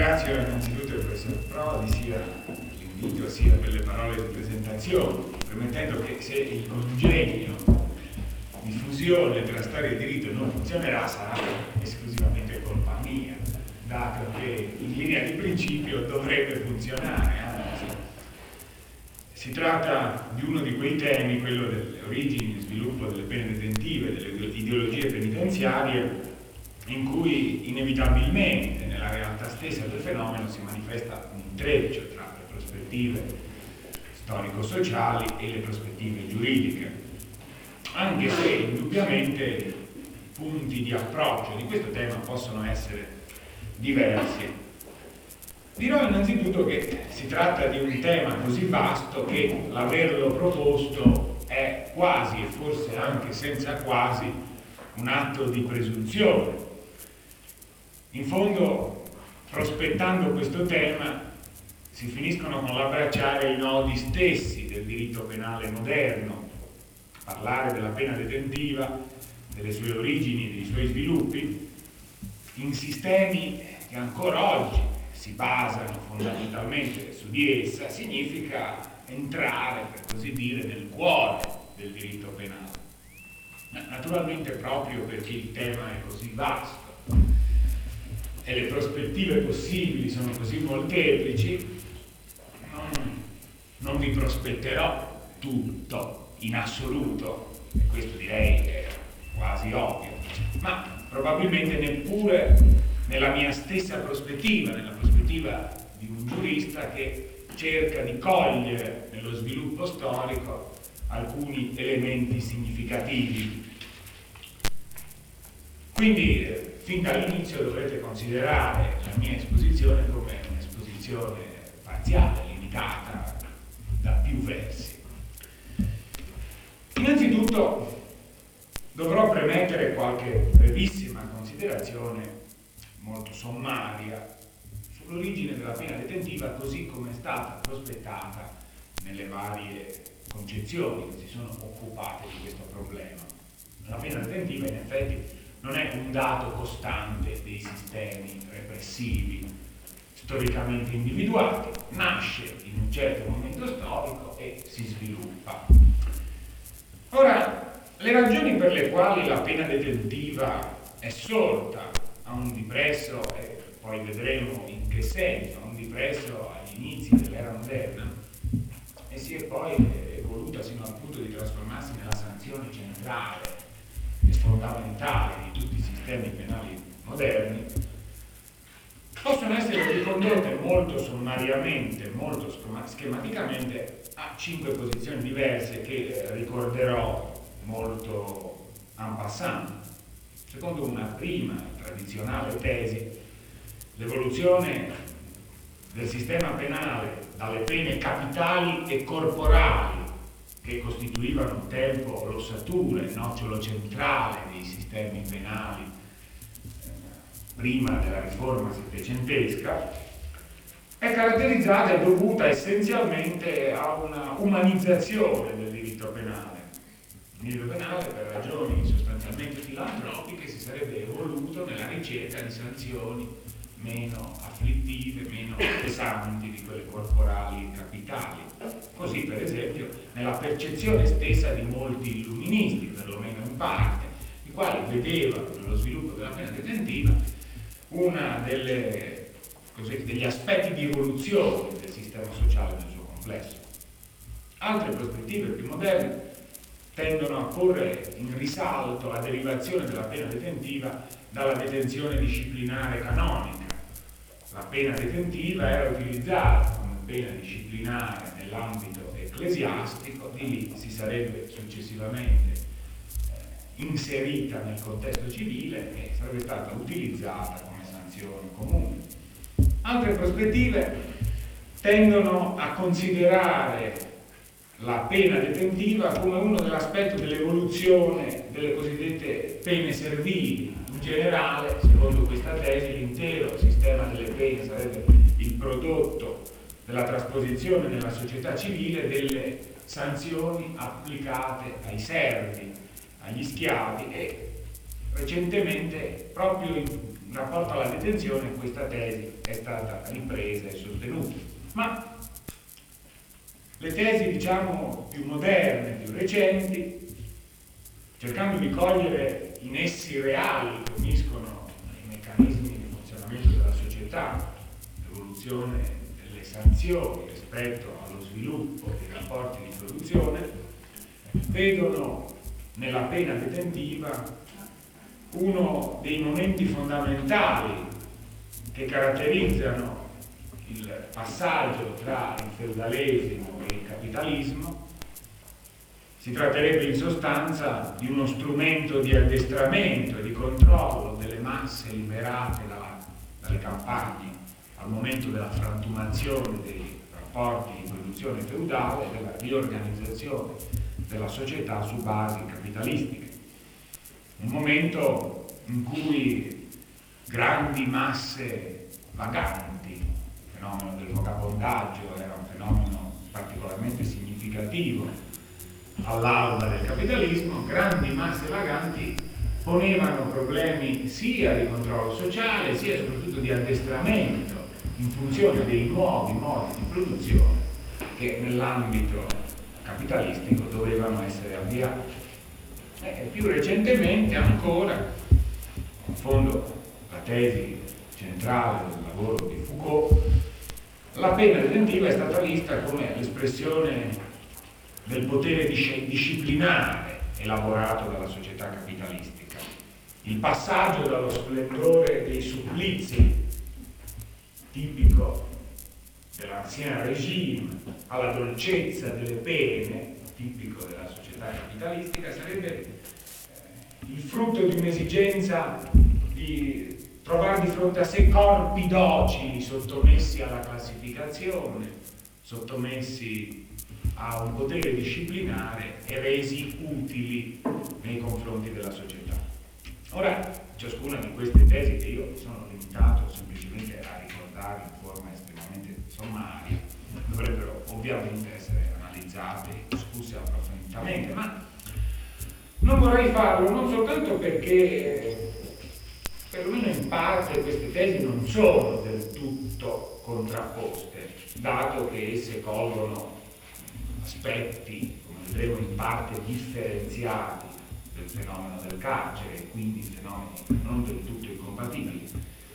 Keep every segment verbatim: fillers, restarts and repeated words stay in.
ringrazio innanzitutto il professor Prodi sia per l'invito sia per le parole di presentazione, premettendo che se il congegno di fusione tra storia e diritto non funzionerà sarà esclusivamente colpa mia, dato che in linea di principio dovrebbe funzionare. Anzi, si tratta di uno di quei temi, quello delle origini e sviluppo delle pene detentive, delle ideologie penitenziarie, in cui inevitabilmente nella realtà stessa del fenomeno si manifesta un intreccio tra le prospettive storico-sociali e le prospettive giuridiche, anche se indubbiamente i punti di approccio di questo tema possono essere diversi. Dirò innanzitutto che si tratta di un tema così vasto che l'averlo proposto è quasi, e forse anche senza quasi, un atto di presunzione. In fondo, prospettando questo tema, si finiscono con l'abbracciare i nodi stessi del diritto penale moderno, parlare della pena detentiva, delle sue origini, dei suoi sviluppi, in sistemi che ancora oggi si basano fondamentalmente su di essa, significa entrare, per così dire, nel cuore del diritto penale. Naturalmente proprio perché il tema è così vasto e le prospettive possibili sono così molteplici, non, non vi prospetterò tutto in assoluto, e questo direi è quasi ovvio, ma probabilmente neppure nella mia stessa prospettiva, nella prospettiva di un giurista che cerca di cogliere nello sviluppo storico alcuni elementi significativi. Quindi fin dall'inizio dovrete considerare la mia esposizione come un'esposizione parziale, limitata da più versi. Innanzitutto dovrò premettere qualche brevissima considerazione molto sommaria sull'origine della pena detentiva così come è stata prospettata nelle varie concezioni che si sono occupate di questo problema. La pena detentiva in effetti non è un dato costante dei sistemi repressivi storicamente individuati, nasce in un certo momento storico e si sviluppa. Ora, le ragioni per le quali la pena detentiva è sorta a un dipresso, e poi vedremo in che senso, a un dipresso agli inizi dell'era moderna, e si è poi evoluta sino al punto di trasformarsi nella sanzione centrale e fondamentale di tutti i sistemi penali moderni, possono essere ricondotte molto sommariamente, molto schematicamente a cinque posizioni diverse che ricorderò molto en passant. Secondo una prima tradizionale tesi, l'evoluzione del sistema penale dalle pene capitali e corporali che costituivano un tempo l'ossatura, il nocciolo centrale dei sistemi penali eh, prima della riforma settecentesca, è caratterizzata e dovuta essenzialmente a una umanizzazione del diritto penale. Il diritto penale, per ragioni sostanzialmente filantropiche, si sarebbe evoluto nella ricerca di sanzioni meno afflittive, meno pesanti di quelle corporali e capitali. Così, per esempio, nella percezione stessa di molti illuministi, perlomeno in parte, i quali vedevano nello sviluppo della pena detentiva una delle, così, degli aspetti di evoluzione del sistema sociale nel suo complesso. Altre prospettive più moderne tendono a porre in risalto la derivazione della pena detentiva dalla detenzione disciplinare canonica. La pena detentiva era utilizzata come pena disciplinare nell'ambito ecclesiastico, di lì si sarebbe successivamente eh, inserita nel contesto civile e sarebbe stata utilizzata come sanzione comune. Altre prospettive tendono a considerare la pena detentiva come uno dell'aspetto dell'evoluzione delle cosiddette pene servili. In generale, secondo questa tesi, l'intero sistema delle pene sarebbe il prodotto della trasposizione nella società civile delle sanzioni applicate ai servi, agli schiavi, e recentemente proprio rapporto alla detenzione questa tesi è stata ripresa e sostenuta. Ma le tesi, diciamo, più moderne, più recenti, cercando di cogliere i nessi reali che uniscono i meccanismi di funzionamento della società, l'evoluzione delle sanzioni rispetto allo sviluppo dei rapporti di produzione, vedono nella pena detentiva uno dei momenti fondamentali che caratterizzano il passaggio tra il feudalesimo e il capitalismo. Si tratterebbe in sostanza di uno strumento di addestramento e di controllo delle masse liberate da, dalle campagne al momento della frantumazione dei rapporti di produzione feudale e della riorganizzazione della società su basi capitalistiche. Un momento in cui grandi masse vaganti, il fenomeno del vagabondaggio era un fenomeno particolarmente significativo all'alba del capitalismo, grandi masse vaganti ponevano problemi sia di controllo sociale sia soprattutto di addestramento in funzione dei nuovi modi di produzione che nell'ambito capitalistico dovevano essere avviati. E più recentemente ancora, in fondo la tesi centrale del lavoro di Foucault, la pena detentiva è stata vista come l'espressione del potere disciplinare elaborato dalla società capitalistica, il passaggio dallo splendore dei supplizi tipico dell'ancien regime alla dolcezza delle pene tipico della società capitalistica sarebbe eh, il frutto di un'esigenza di trovare di fronte a sé corpi docili sottomessi alla classificazione, sottomessi a un potere disciplinare e resi utili nei confronti della società. Ora, ciascuna di queste tesi che io sono limitato semplicemente a ricordare in forma estremamente sommaria dovrebbero ovviamente essere analizzate e discusse approfonditamente, ma non vorrei farlo non soltanto perché perlomeno in parte queste tesi non sono del tutto contrapposte, dato che esse colgono aspetti, come vedremo, in parte differenziati del fenomeno del carcere e quindi fenomeni non del tutto incompatibili,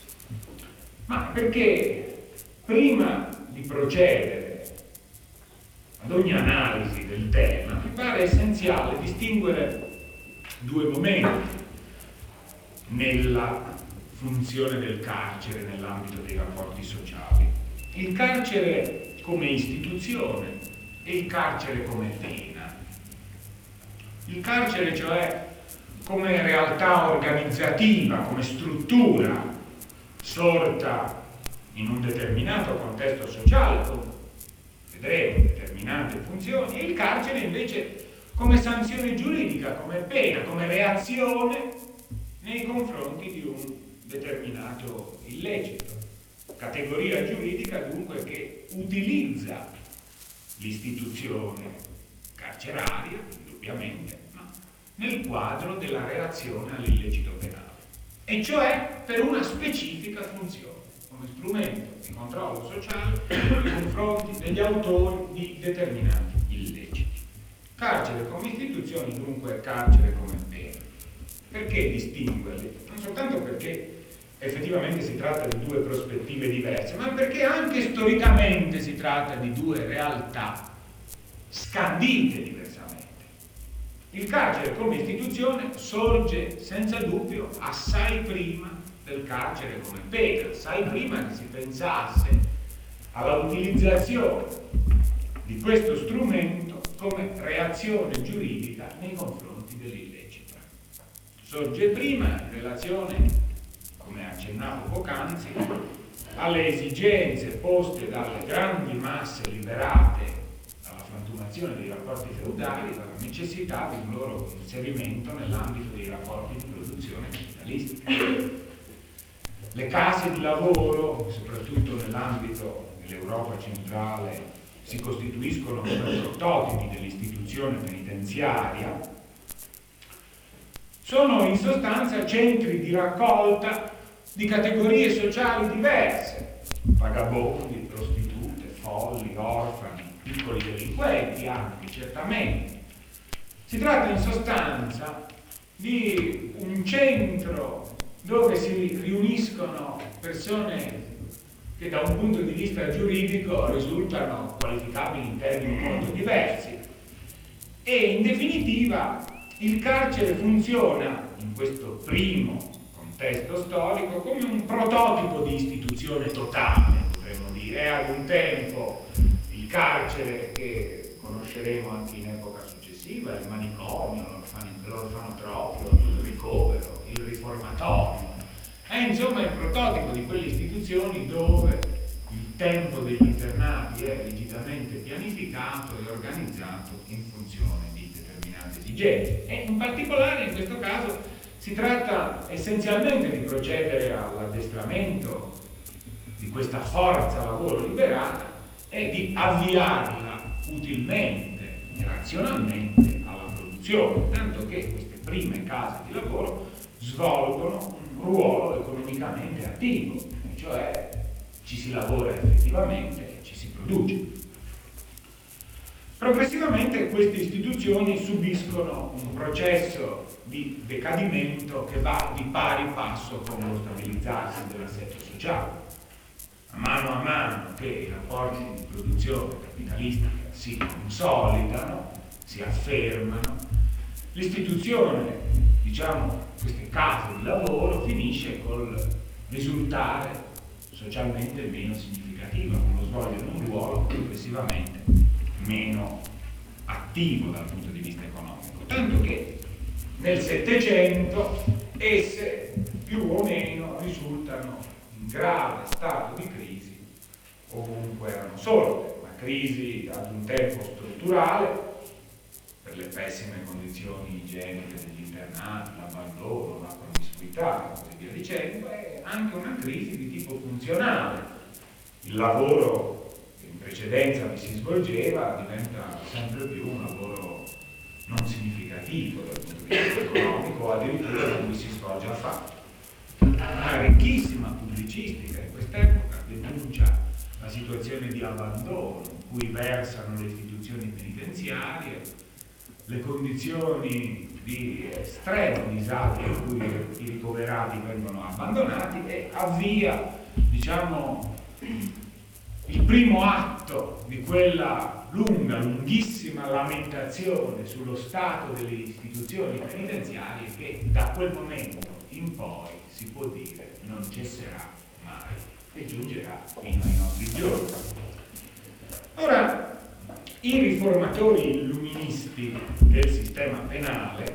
ma perché prima di procedere ad ogni analisi del tema mi pare essenziale distinguere due momenti nella funzione del carcere nell'ambito dei rapporti sociali: il carcere come istituzione e il carcere come pena. Il carcere, cioè, come realtà organizzativa, come struttura sorta in un determinato contesto sociale, con, vedremo, determinate funzioni, e il carcere invece come sanzione giuridica, come pena, come reazione nei confronti di un determinato illecito. Categoria giuridica dunque che utilizza l'istituzione carceraria, indubbiamente, ma nel quadro della reazione all'illecito penale, e cioè per una specifica funzione, come strumento di controllo sociale nei confronti degli autori di determinati illeciti. Carcere come istituzione, dunque carcere come pena. Perché distinguerli? Non soltanto perché effettivamente si tratta di due prospettive diverse, ma perché anche storicamente si tratta di due realtà scandite diversamente. Il carcere come istituzione sorge senza dubbio assai prima del carcere come pena, assai prima che si pensasse alla utilizzazione di questo strumento come reazione giuridica nei confronti dell'illecito. Sorge prima in relazione, come accennavo poc'anzi, alle esigenze poste dalle grandi masse liberate dalla frantumazione dei rapporti feudali, dalla necessità di un loro inserimento nell'ambito dei rapporti di produzione capitalistica. Le case di lavoro, soprattutto nell'ambito dell'Europa centrale, si costituiscono come prototipi dell'istituzione penitenziaria. Sono in sostanza centri di raccolta di categorie sociali diverse, vagabondi, prostitute, folli, orfani, piccoli delinquenti anche, certamente. Si tratta in sostanza di un centro dove si riuniscono persone che da un punto di vista giuridico risultano qualificabili in termini molto diversi. E in definitiva il carcere funziona in questo primo contesto storico come un prototipo di istituzione totale, potremmo dire. È ad un tempo il carcere che conosceremo anche in epoca successiva, il manicomio, l'orfanotrofio, il ricovero, il riformatorio. È insomma il prototipo di quelle istituzioni dove il tempo degli internati è rigidamente pianificato e organizzato in funzione di determinate esigenze. E in particolare in questo caso si tratta essenzialmente di procedere all'addestramento di questa forza lavoro liberata e di avviarla utilmente e razionalmente alla produzione, tanto che queste prime case di lavoro svolgono un ruolo economicamente attivo, cioè ci si lavora effettivamente e ci si produce. Progressivamente queste istituzioni subiscono un processo di decadimento che va di pari passo con lo stabilizzarsi dell'assetto sociale. A mano a mano che i rapporti di produzione capitalistica si consolidano, si affermano, l'istituzione, diciamo, queste case di lavoro finisce col risultare socialmente meno significativa, con lo svolgere un ruolo progressivamente meno attivo dal punto di vista economico, tanto che nel Settecento esse più o meno risultano in grave stato di crisi ovunque erano sorte, una crisi ad un tempo strutturale per le pessime condizioni igieniche degli internati, l'abbandono, la promiscuità e così via dicendo, e anche una crisi di tipo funzionale. Il lavoro che in precedenza vi si svolgeva diventa sempre più un lavoro non significativo dal punto di vista economico, o addirittura non vi si svolge affatto. Una ricchissima pubblicistica in quest'epoca denuncia la situazione di abbandono in cui versano le istituzioni penitenziarie, le condizioni di estremo disagio in cui i ricoverati vengono abbandonati, e avvia, diciamo, il primo atto di quella lunga, lunghissima lamentazione sullo stato delle istituzioni penitenziarie che da quel momento in poi si può dire non cesserà mai e giungerà fino ai nostri giorni. Ora, i riformatori illuministi del sistema penale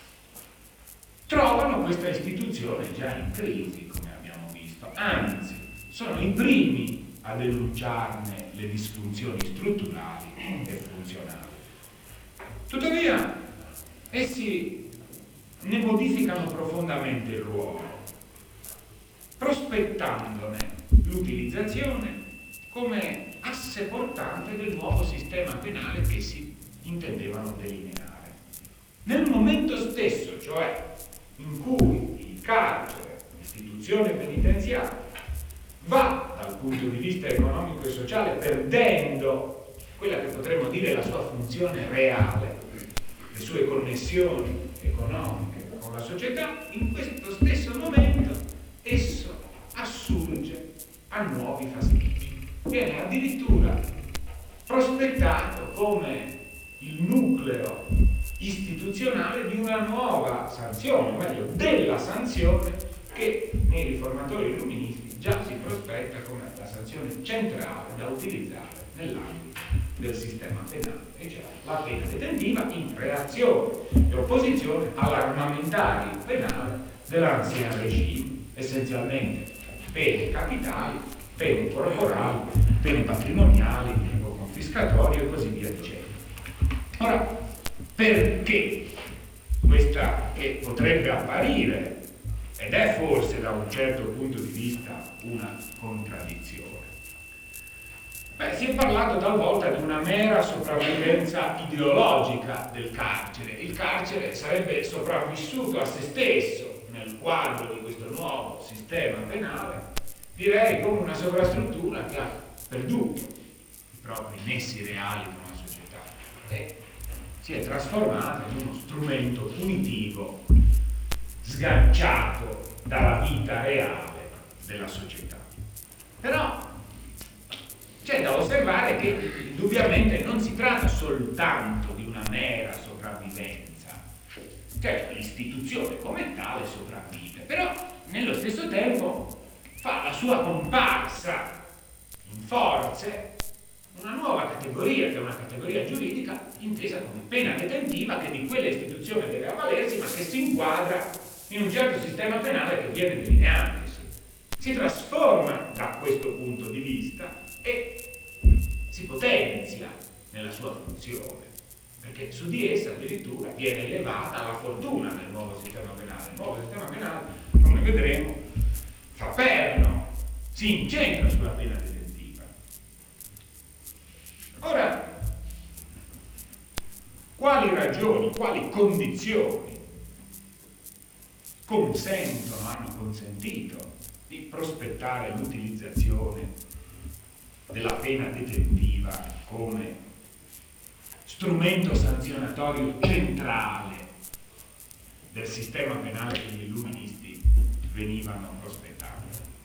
trovano questa istituzione già in crisi, come abbiamo visto, anzi, sono i primi a denunciarne le disfunzioni strutturali e funzionali. Tuttavia, essi ne modificano profondamente il ruolo, prospettandone l'utilizzazione come asse portante del nuovo sistema penale che si intendevano delineare. Nel momento stesso, cioè in cui il carcere, l'istituzione penitenziaria, va dal punto di vista economico e sociale perdendo quella che potremmo dire la sua funzione reale, le sue connessioni economiche con la società, in questo stesso momento esso assurge a nuovi fastidi. Viene addirittura prospettato come il nucleo istituzionale di una nuova sanzione, o meglio della sanzione che nei riformatori illuministi già si prospetta come la sanzione centrale da utilizzare nell'ambito del sistema penale, e cioè la pena detentiva in reazione e opposizione all'armamentario penale dell'ancien regime, essenzialmente pene capitali, pene corporali, pene patrimoniali, o confiscatorio e così via dicendo. Ora, perché questa che potrebbe apparire, ed è forse da un certo punto di vista una contraddizione? Beh, si è parlato talvolta di una mera sopravvivenza ideologica del carcere. Il carcere sarebbe sopravvissuto a se stesso nel nel quadro di questo nuovo sistema penale, direi come una sovrastruttura che ha perduto i propri nessi reali con la società e si è trasformata in uno strumento punitivo sganciato dalla vita reale della società. Però c'è da osservare che indubbiamente non si tratta soltanto di una mera sopravvivenza, cioè l'istituzione come tale sopravvive, però nello stesso tempo fa la sua comparsa in forze una nuova categoria, che è una categoria giuridica intesa come pena detentiva, che di quella istituzione deve avvalersi, ma che si inquadra in un certo sistema penale che viene delineandosi. Si trasforma da questo punto di vista e si potenzia nella sua funzione, perché su di essa addirittura viene elevata la fortuna del nuovo sistema penale. Il nuovo sistema penale, come vedremo, fa perno, si incentra sulla pena detentiva. Ora, quali ragioni, quali condizioni consentono, hanno consentito di prospettare l'utilizzazione della pena detentiva come strumento sanzionatorio centrale del sistema penale che gli illuministi venivano prospettando?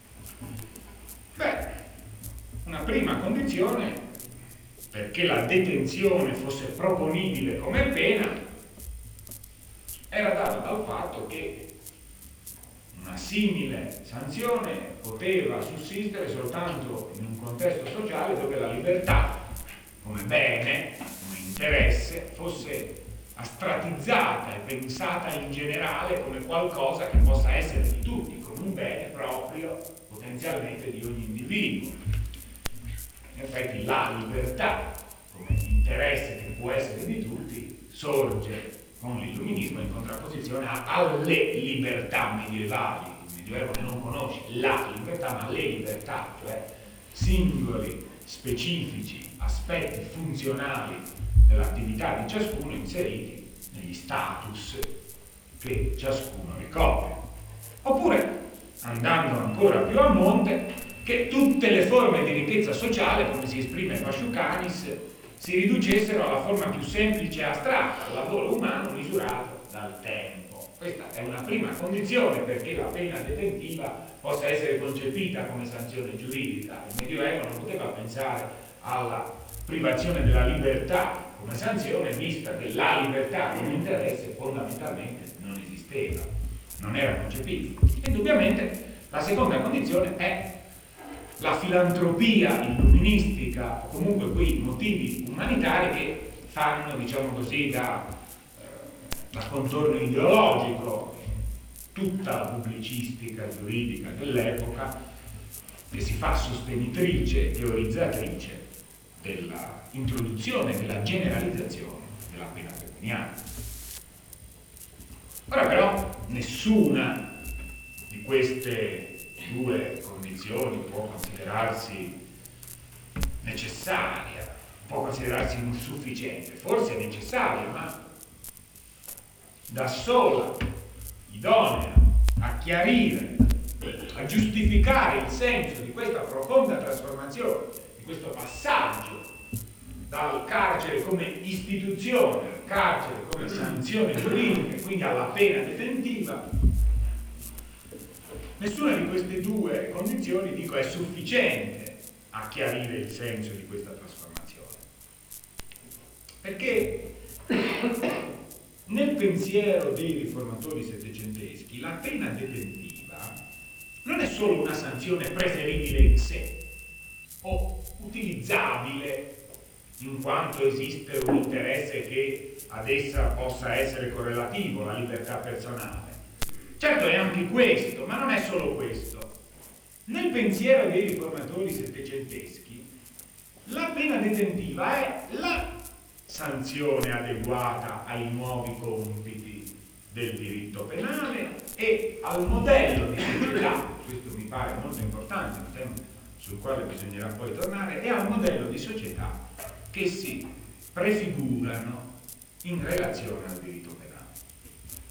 Beh, una prima condizione perché la detenzione fosse proponibile come pena era data dal fatto che una simile sanzione poteva sussistere soltanto in un contesto sociale dove la libertà come bene, come interesse, fosse astratizzata e pensata in generale come qualcosa che possa essere di tutti, come un bene proprio potenzialmente di ogni individuo. In effetti la libertà come interesse che può essere di tutti sorge con l'illuminismo in contrapposizione alle libertà medievali. Il Medioevo non conosce la libertà, ma le libertà, cioè singoli, specifici aspetti funzionali dell'attività di ciascuno inseriti negli status che ciascuno ricopre. Oppure, andando ancora più a monte, che tutte le forme di ricchezza sociale, come si esprime Pasciucanis, si riducessero alla forma più semplice e astratta, al lavoro umano misurato dal tempo. Questa è una prima condizione perché la pena detentiva possa essere concepita come sanzione giuridica. Il Medioevo non poteva pensare alla privazione della libertà come sanzione, vista che la libertà come interesse fondamentalmente non esisteva, non era concepita. Indubbiamente la seconda condizione è la filantropia illuministica, o comunque quei motivi umanitari che fanno, diciamo così, da, eh, da contorno ideologico tutta la pubblicistica giuridica dell'epoca, che si fa sostenitrice, teorizzatrice della introduzione, della generalizzazione della pena pecuniaria. Ora però nessuna di queste due condizioni può considerarsi necessaria, può considerarsi insufficiente, forse è necessaria, ma da sola, idonea a chiarire, a giustificare il senso di questa profonda trasformazione, di questo passaggio dal carcere come istituzione al carcere come sanzione giuridica, quindi alla pena detentiva. Nessuna di queste due condizioni, dico, è sufficiente a chiarire il senso di questa trasformazione. Perché nel pensiero dei riformatori settecenteschi la pena detentiva non è solo una sanzione preferibile in sé o utilizzabile in quanto esiste un interesse che ad essa possa essere correlativo, la libertà personale. Certo è anche questo, ma non è solo questo. Nel pensiero dei riformatori settecenteschi la pena detentiva è la sanzione adeguata ai nuovi compiti del diritto penale e al modello di società, questo mi pare molto importante, un tema sul quale bisognerà poi tornare, e al modello di società che si prefigurano in relazione al diritto penale.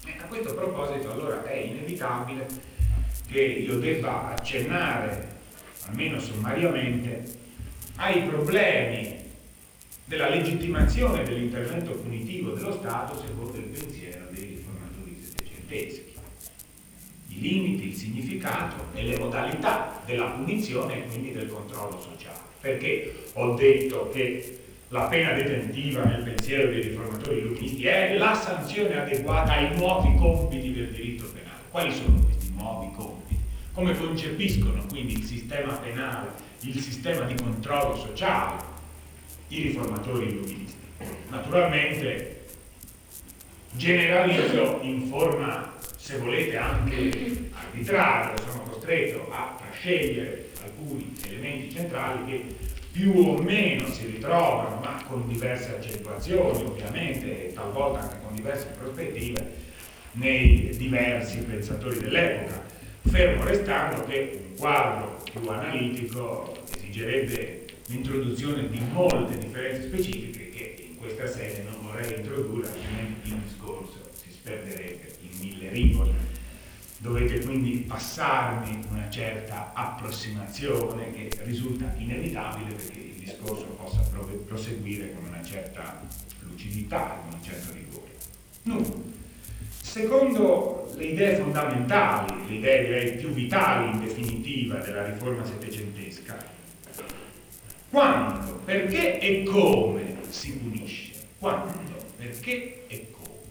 E a questo proposito allora è inevitabile che io debba accennare, almeno sommariamente, ai problemi della legittimazione dell'intervento punitivo dello Stato secondo il pensiero dei riformatori settecenteschi. I limiti, il significato e le modalità della punizione e quindi del controllo sociale. Perché ho detto che la pena detentiva nel pensiero dei riformatori illuministi è la sanzione adeguata ai nuovi compiti del diritto penale. Quali sono questi nuovi compiti? Come concepiscono quindi il sistema penale, il sistema di controllo sociale, i riformatori illuministi? Naturalmente generalizzo in forma, se volete, anche arbitraria, sono costretto a scegliere alcuni elementi centrali che più o meno si ritrovano, ma con diverse accentuazioni ovviamente, e talvolta anche con diverse prospettive, nei diversi pensatori dell'epoca, fermo restando che un quadro più analitico esigerebbe l'introduzione di molte differenze specifiche che in questa sede non vorrei introdurre, altrimenti il discorso si sperderebbe in mille rivoli. Dovete quindi passarmi una certa approssimazione che risulta inevitabile perché il discorso possa proseguire con una certa lucidità, con un certo rigore. No. Secondo le idee fondamentali, le idee direi più vitali in definitiva della riforma settecentesca, quando, perché e come si punisce? Quando, perché e come?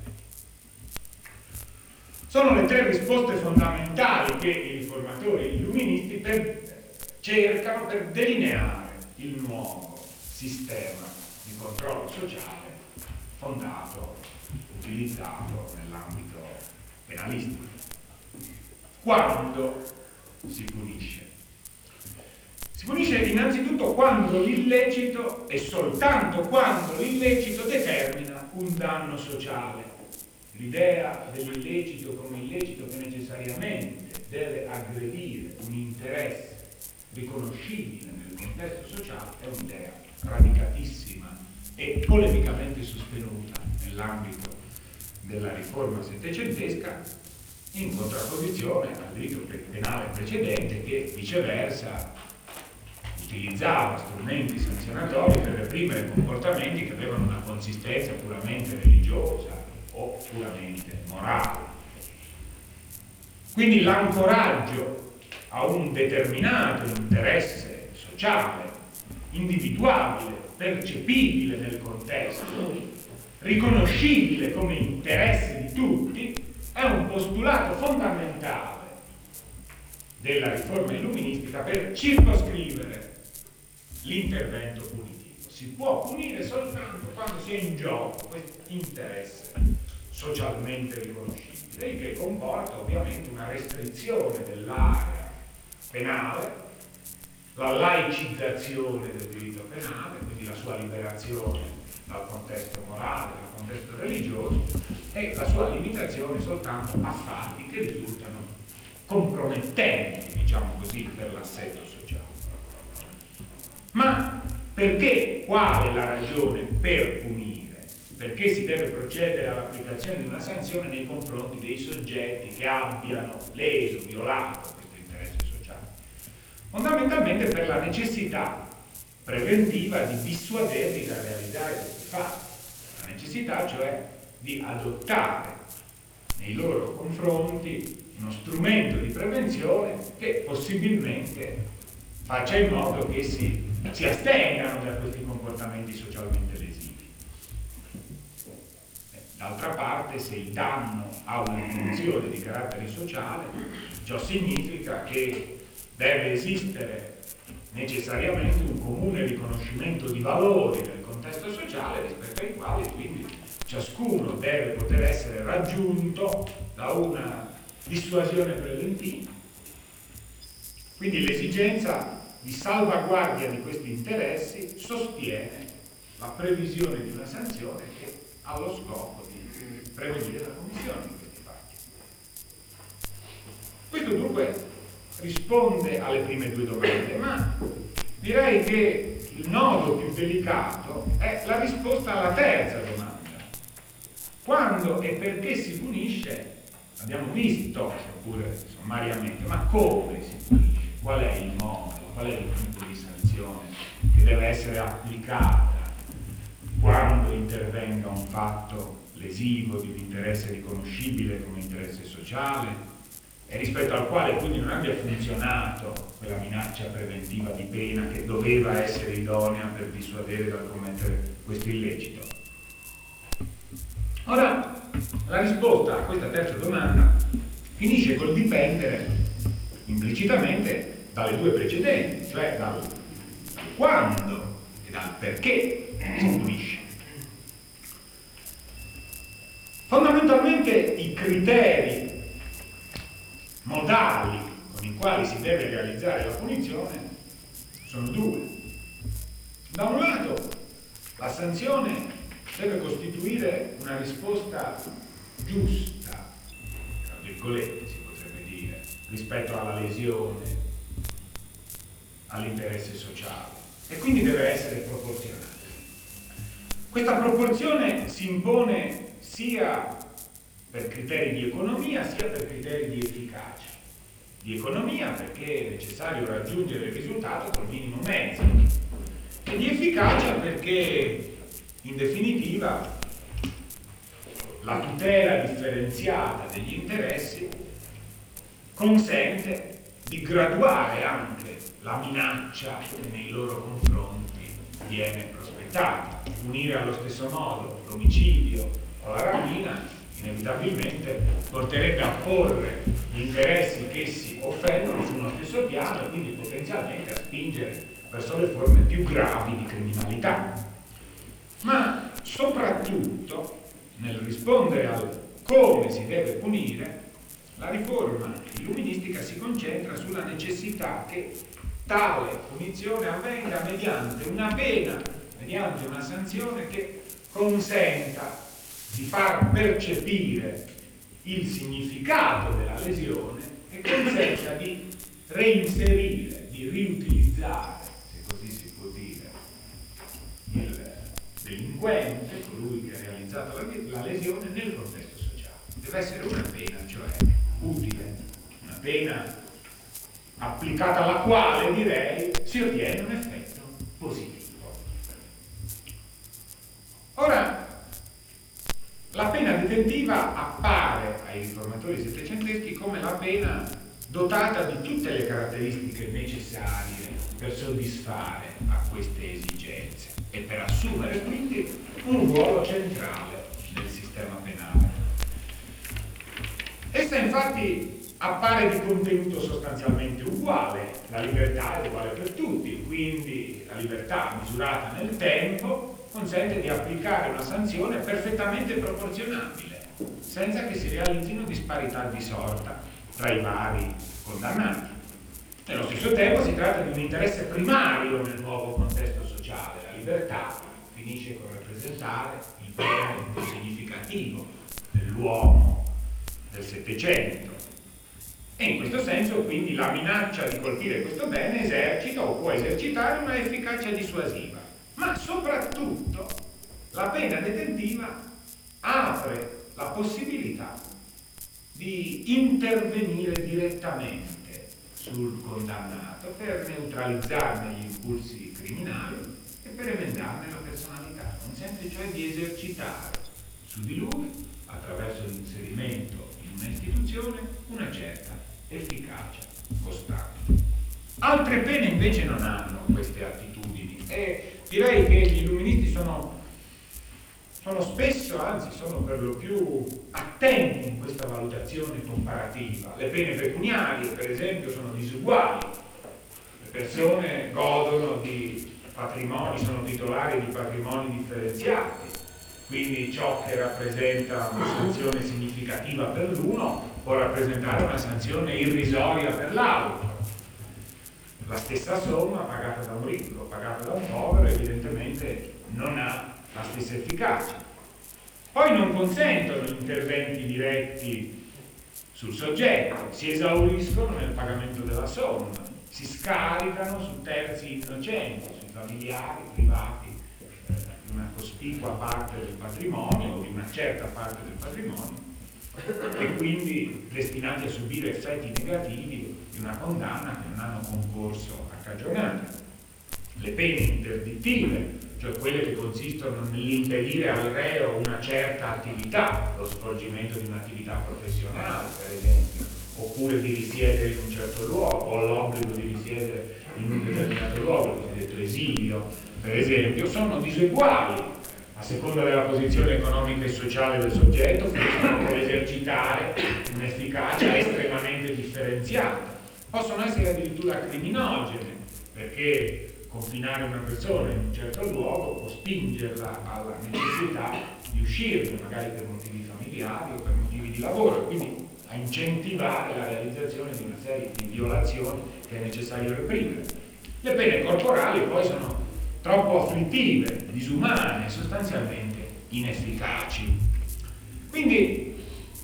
Sono le tre risposte fondamentali che i riformatori illuministi per, cercano per delineare il nuovo sistema di controllo sociale fondato, utilizzato nell'ambito penalistico. Quando si punisce? Si punisce innanzitutto quando l'illecito e soltanto quando l'illecito determina un danno sociale. L'idea dell'illecito come illecito che necessariamente deve aggredire un interesse riconoscibile nel contesto sociale è un'idea radicatissima e polemicamente sostenuta nell'ambito della riforma settecentesca, in contrapposizione al diritto penale precedente che viceversa utilizzava strumenti sanzionatori per reprimere comportamenti che avevano una consistenza puramente religiosa o puramente morale. Quindi l'ancoraggio a un determinato interesse sociale, individuabile, percepibile nel contesto, riconoscibile come interesse di tutti, è un postulato fondamentale della riforma illuministica per circoscrivere l'intervento punitivo. Si può punire soltanto quando sia in gioco questo interesse socialmente riconoscibile, il che comporta ovviamente una restrizione dell'area penale, la laicizzazione del diritto penale, quindi la sua liberazione dal contesto morale, dal contesto religioso, e la sua limitazione soltanto a fatti che risultano compromettenti, diciamo così, per l'assetto sociale. Ma perché? Qual è la ragione per punire? Perché si deve procedere all'applicazione di una sanzione nei confronti dei soggetti che abbiano leso, violato questo interesse sociale? Fondamentalmente per la necessità preventiva di dissuaderli da realizzare questi fatti. La necessità cioè di adottare nei loro confronti uno strumento di prevenzione che possibilmente faccia in modo che si, si astengano da questi comportamenti socialmente lesivi. D'altra parte, se il danno ha una funzione di carattere sociale, ciò significa che deve esistere necessariamente un comune riconoscimento di valori nel contesto sociale rispetto ai quali quindi ciascuno deve poter essere raggiunto da una dissuasione preventiva. Quindi l'esigenza di salvaguardia di questi interessi sostiene la previsione di una sanzione che ha lo scopo di prevenire la commissione di questi fatti. Questo dunque risponde alle prime due domande, ma direi che il nodo più delicato è la risposta alla terza domanda. Quando e perché si punisce, abbiamo visto, seppure sommariamente, ma come si punisce? Qual è il modo, qual è il tipo di sanzione che deve essere applicata quando intervenga un fatto lesivo di un interesse riconoscibile come interesse sociale e rispetto al quale quindi non abbia funzionato quella minaccia preventiva di pena che doveva essere idonea per dissuadere dal commettere questo illecito. Ora, la risposta a questa terza domanda finisce col dipendere implicitamente dalle due precedenti, cioè dal, dal quando e dal perché si punisce. Fondamentalmente i criteri modali con i quali si deve realizzare la punizione sono due. Da un lato, la sanzione deve costituire una risposta giusta, tra virgolette si potrebbe dire, rispetto alla lesione, all'interesse sociale, e quindi deve essere proporzionata. Questa proporzione si impone sia per criteri di economia sia per criteri di efficacia. Di economia perché è necessario raggiungere il risultato col minimo mezzo, e di efficacia perché in definitiva la tutela differenziata degli interessi consente di graduare anche la minaccia che nei loro confronti viene prospettata. Punire allo stesso modo l'omicidio o la rapina inevitabilmente porterebbe a porre gli interessi che si offendono su uno stesso piano e quindi potenzialmente a spingere verso le forme più gravi di criminalità. Ma soprattutto nel rispondere al come si deve punire, la riforma illuministica si concentra sulla necessità che tale punizione avvenga mediante una pena, mediante una sanzione che consenta di far percepire il significato della lesione e consenta di reinserire, di riutilizzare, se così si può dire, il delinquente, colui che ha realizzato la, la lesione nel contesto sociale. Deve essere una pena, cioè utile, una pena applicata alla quale, direi, si ottiene un effetto positivo. Ora, la pena detentiva appare ai riformatori settecenteschi come la pena dotata di tutte le caratteristiche necessarie per soddisfare a queste esigenze e per assumere quindi un ruolo centrale nel sistema penale. Essa infatti appare di contenuto sostanzialmente uguale, la libertà è uguale per tutti, quindi la libertà misurata nel tempo consente di applicare una sanzione perfettamente proporzionabile, senza che si realizzino disparità di sorta tra i vari condannati. Nello stesso tempo si tratta di un interesse primario nel nuovo contesto sociale. La libertà finisce con rappresentare il bene più significativo dell'uomo del Settecento. E in questo senso, quindi, la minaccia di colpire questo bene esercita o può esercitare una efficacia dissuasiva. Ma soprattutto la pena detentiva apre la possibilità di intervenire direttamente sul condannato per neutralizzarne gli impulsi criminali e per emendarne la personalità. Consente cioè di esercitare su di lui, attraverso l'inserimento in un'istituzione, una certa efficacia costante. Altre pene invece non hanno queste attitudini e direi che gli illuministi sono, sono spesso, anzi sono per lo più attenti in questa valutazione comparativa. Le pene pecuniarie, per esempio, sono disuguali. Le persone godono di patrimoni, sono titolari di patrimoni differenziati, quindi ciò che rappresenta una sanzione significativa per l'uno può rappresentare una sanzione irrisoria per l'altro. La stessa somma pagata da un ricco, pagata da un povero, evidentemente non ha la stessa efficacia. Poi non consentono interventi diretti sul soggetto, si esauriscono nel pagamento della somma, si scaricano su terzi innocenti, sui familiari, privati, eh, una cospicua parte del patrimonio o di una certa parte del patrimonio e quindi destinati a subire effetti negativi di una condanna che non hanno concorso a cagionare. Le pene interdittive, cioè quelle che consistono nell'impedire al reo una certa attività, lo svolgimento di un'attività professionale per esempio, oppure di risiedere in un certo luogo, o l'obbligo di risiedere in un determinato luogo, il cosiddetto esilio per esempio, sono diseguali a seconda della posizione economica e sociale del soggetto, finiscono per esercitare un'efficacia estremamente differenziata. Possono essere addirittura criminogene, perché confinare una persona in un certo luogo può spingerla alla necessità di uscirne, magari per motivi familiari o per motivi di lavoro, quindi a incentivare la realizzazione di una serie di violazioni che è necessario reprimere. Le pene corporali poi sono troppo afflittive, disumane, sostanzialmente inefficaci. Quindi,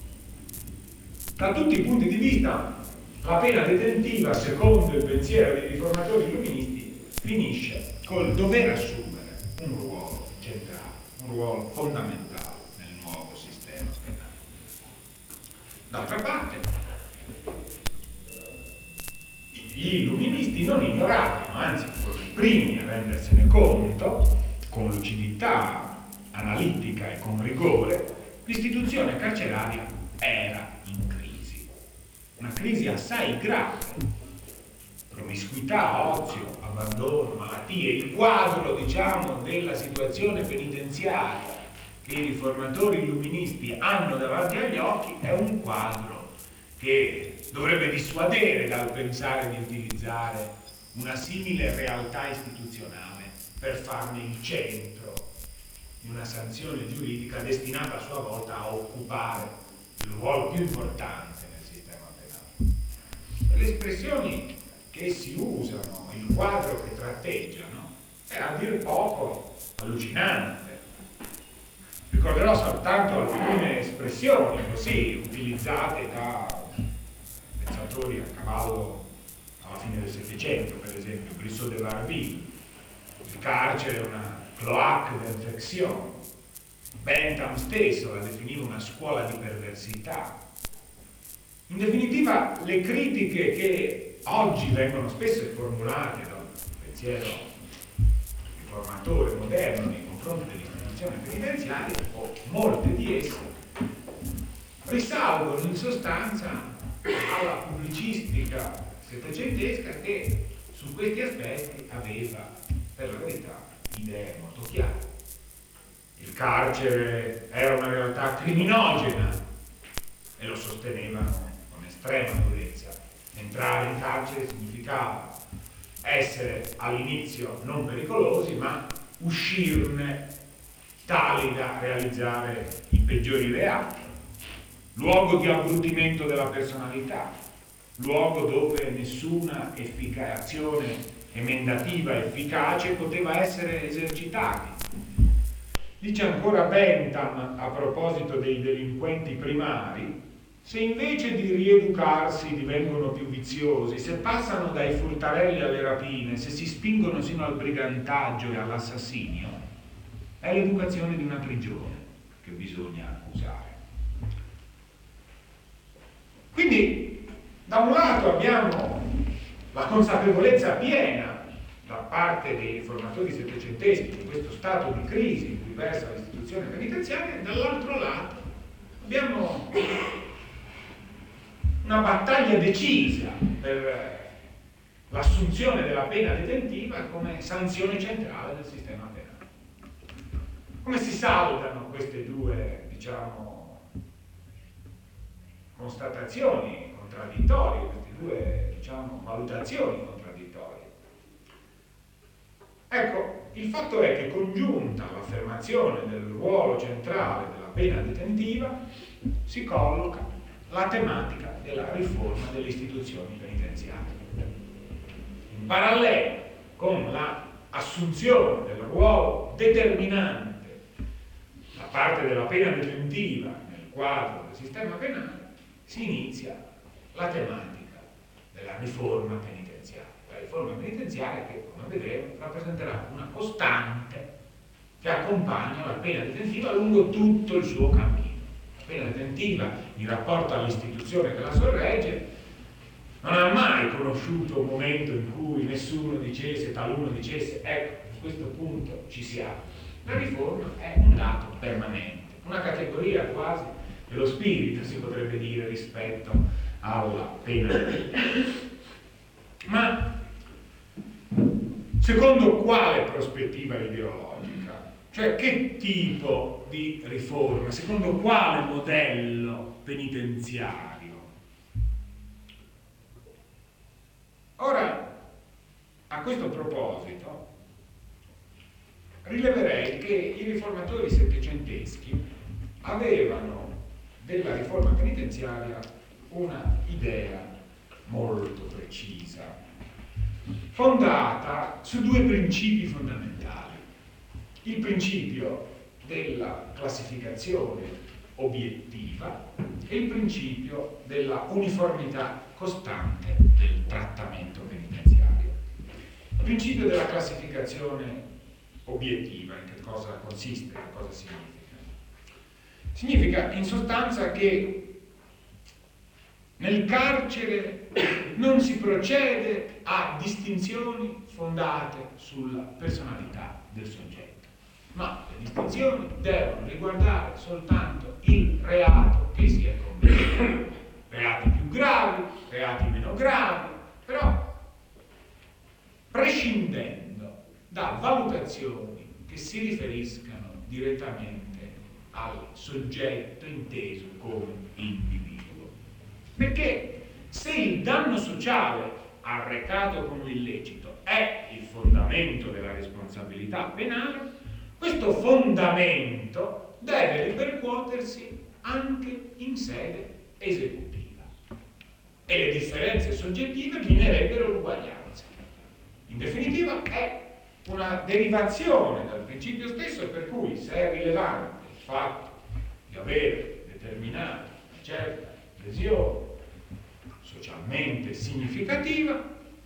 da tutti i punti di vista, la pena detentiva, secondo il pensiero dei riformatori illuministi, finisce col dover assumere un ruolo centrale, un ruolo fondamentale nel nuovo sistema penale. D'altra parte, gli illuministi non ignoravano, anzi furono i primi a rendersene conto, con lucidità analitica e con rigore, l'istituzione carceraria era in crisi. Una crisi assai grave. Promiscuità, ozio, abbandono, malattie, il quadro, diciamo, della situazione penitenziaria che i riformatori illuministi hanno davanti agli occhi è un quadro che dovrebbe dissuadere dal pensare di utilizzare una simile realtà istituzionale per farne il centro di una sanzione giuridica destinata a sua volta a occupare il ruolo più importante nel sistema penale. Le espressioni che si usano, il quadro che tratteggiano, è a dir poco allucinante. Ricorderò soltanto alcune espressioni così utilizzate da pensatori a cavallo alla fine del Settecento, per esempio Brissot de Barbie. Il carcere è una cloaque d'infezione. Bentham stesso la definiva una scuola di perversità. In definitiva, le critiche che oggi vengono spesso formulate dal pensiero riformatore moderno nei confronti dell'istituzione penitenziaria, o molte di esse, risalgono in sostanza alla pubblicistica settecentesca che su questi aspetti aveva, per la verità, idee molto chiare. Il carcere era una realtà criminogena e lo sostenevano con estrema durezza. Entrare in carcere significava essere all'inizio non pericolosi, ma uscirne tali da realizzare i peggiori reati. Luogo di abbrutimento della personalità, luogo dove nessuna effic- azione emendativa efficace poteva essere esercitata. Dice ancora Bentham a proposito dei delinquenti primari: se invece di rieducarsi divengono più viziosi, se passano dai furtarelli alle rapine, se si spingono sino al brigantaggio e all'assassinio, è l'educazione di una prigione che bisogna usare. Quindi, da un lato abbiamo la consapevolezza piena da parte dei riformatori settecenteschi di questo stato di crisi in cui versa l'istituzione penitenziaria, e dall'altro lato abbiamo una battaglia decisa per l'assunzione della pena detentiva come sanzione centrale del sistema penale. Come si saldano queste due, diciamo, constatazioni contraddittorie, queste due, diciamo, valutazioni contraddittorie? Ecco, il fatto è che congiunta all'affermazione del ruolo centrale della pena detentiva si colloca la tematica della riforma delle istituzioni penitenziarie. In parallelo con l'assunzione del ruolo determinante da parte della pena detentiva nel quadro del sistema penale, si inizia la tematica della riforma penitenziaria. La riforma penitenziaria che, come vedremo, rappresenterà una costante che accompagnano la pena detentiva lungo tutto il suo cammino. La pena detentiva, in rapporto all'istituzione che la sorregge, non ha mai conosciuto un momento in cui nessuno dicesse, taluno dicesse, ecco, a questo punto ci siamo. La riforma è un dato permanente, una categoria quasi dello spirito, si potrebbe dire, rispetto alla pena detentiva. Ma secondo quale prospettiva ideologica? Cioè, che tipo di riforma? Secondo quale modello penitenziario? Ora, a questo proposito, rileverei che i riformatori settecenteschi avevano della riforma penitenziaria una idea molto precisa, fondata su due principi fondamentali. Il principio della classificazione obiettiva e il principio della uniformità costante del trattamento penitenziario. Il principio della classificazione obiettiva, in che cosa consiste, che cosa significa? Significa in sostanza che nel carcere non si procede a distinzioni fondate sulla personalità del soggetto, ma le distinzioni devono riguardare soltanto il reato che si è commesso. Reati più gravi, reati meno gravi, però prescindendo da valutazioni che si riferiscano direttamente al soggetto inteso come individuo. Perché se il danno sociale arrecato con l'illecito è il fondamento della responsabilità penale, questo fondamento deve ripercuotersi anche in sede esecutiva. E le differenze soggettive minerebbero l'uguaglianza. In definitiva è una derivazione dal principio stesso, per cui se è rilevante il fatto di avere determinata una certa lesione socialmente significativa,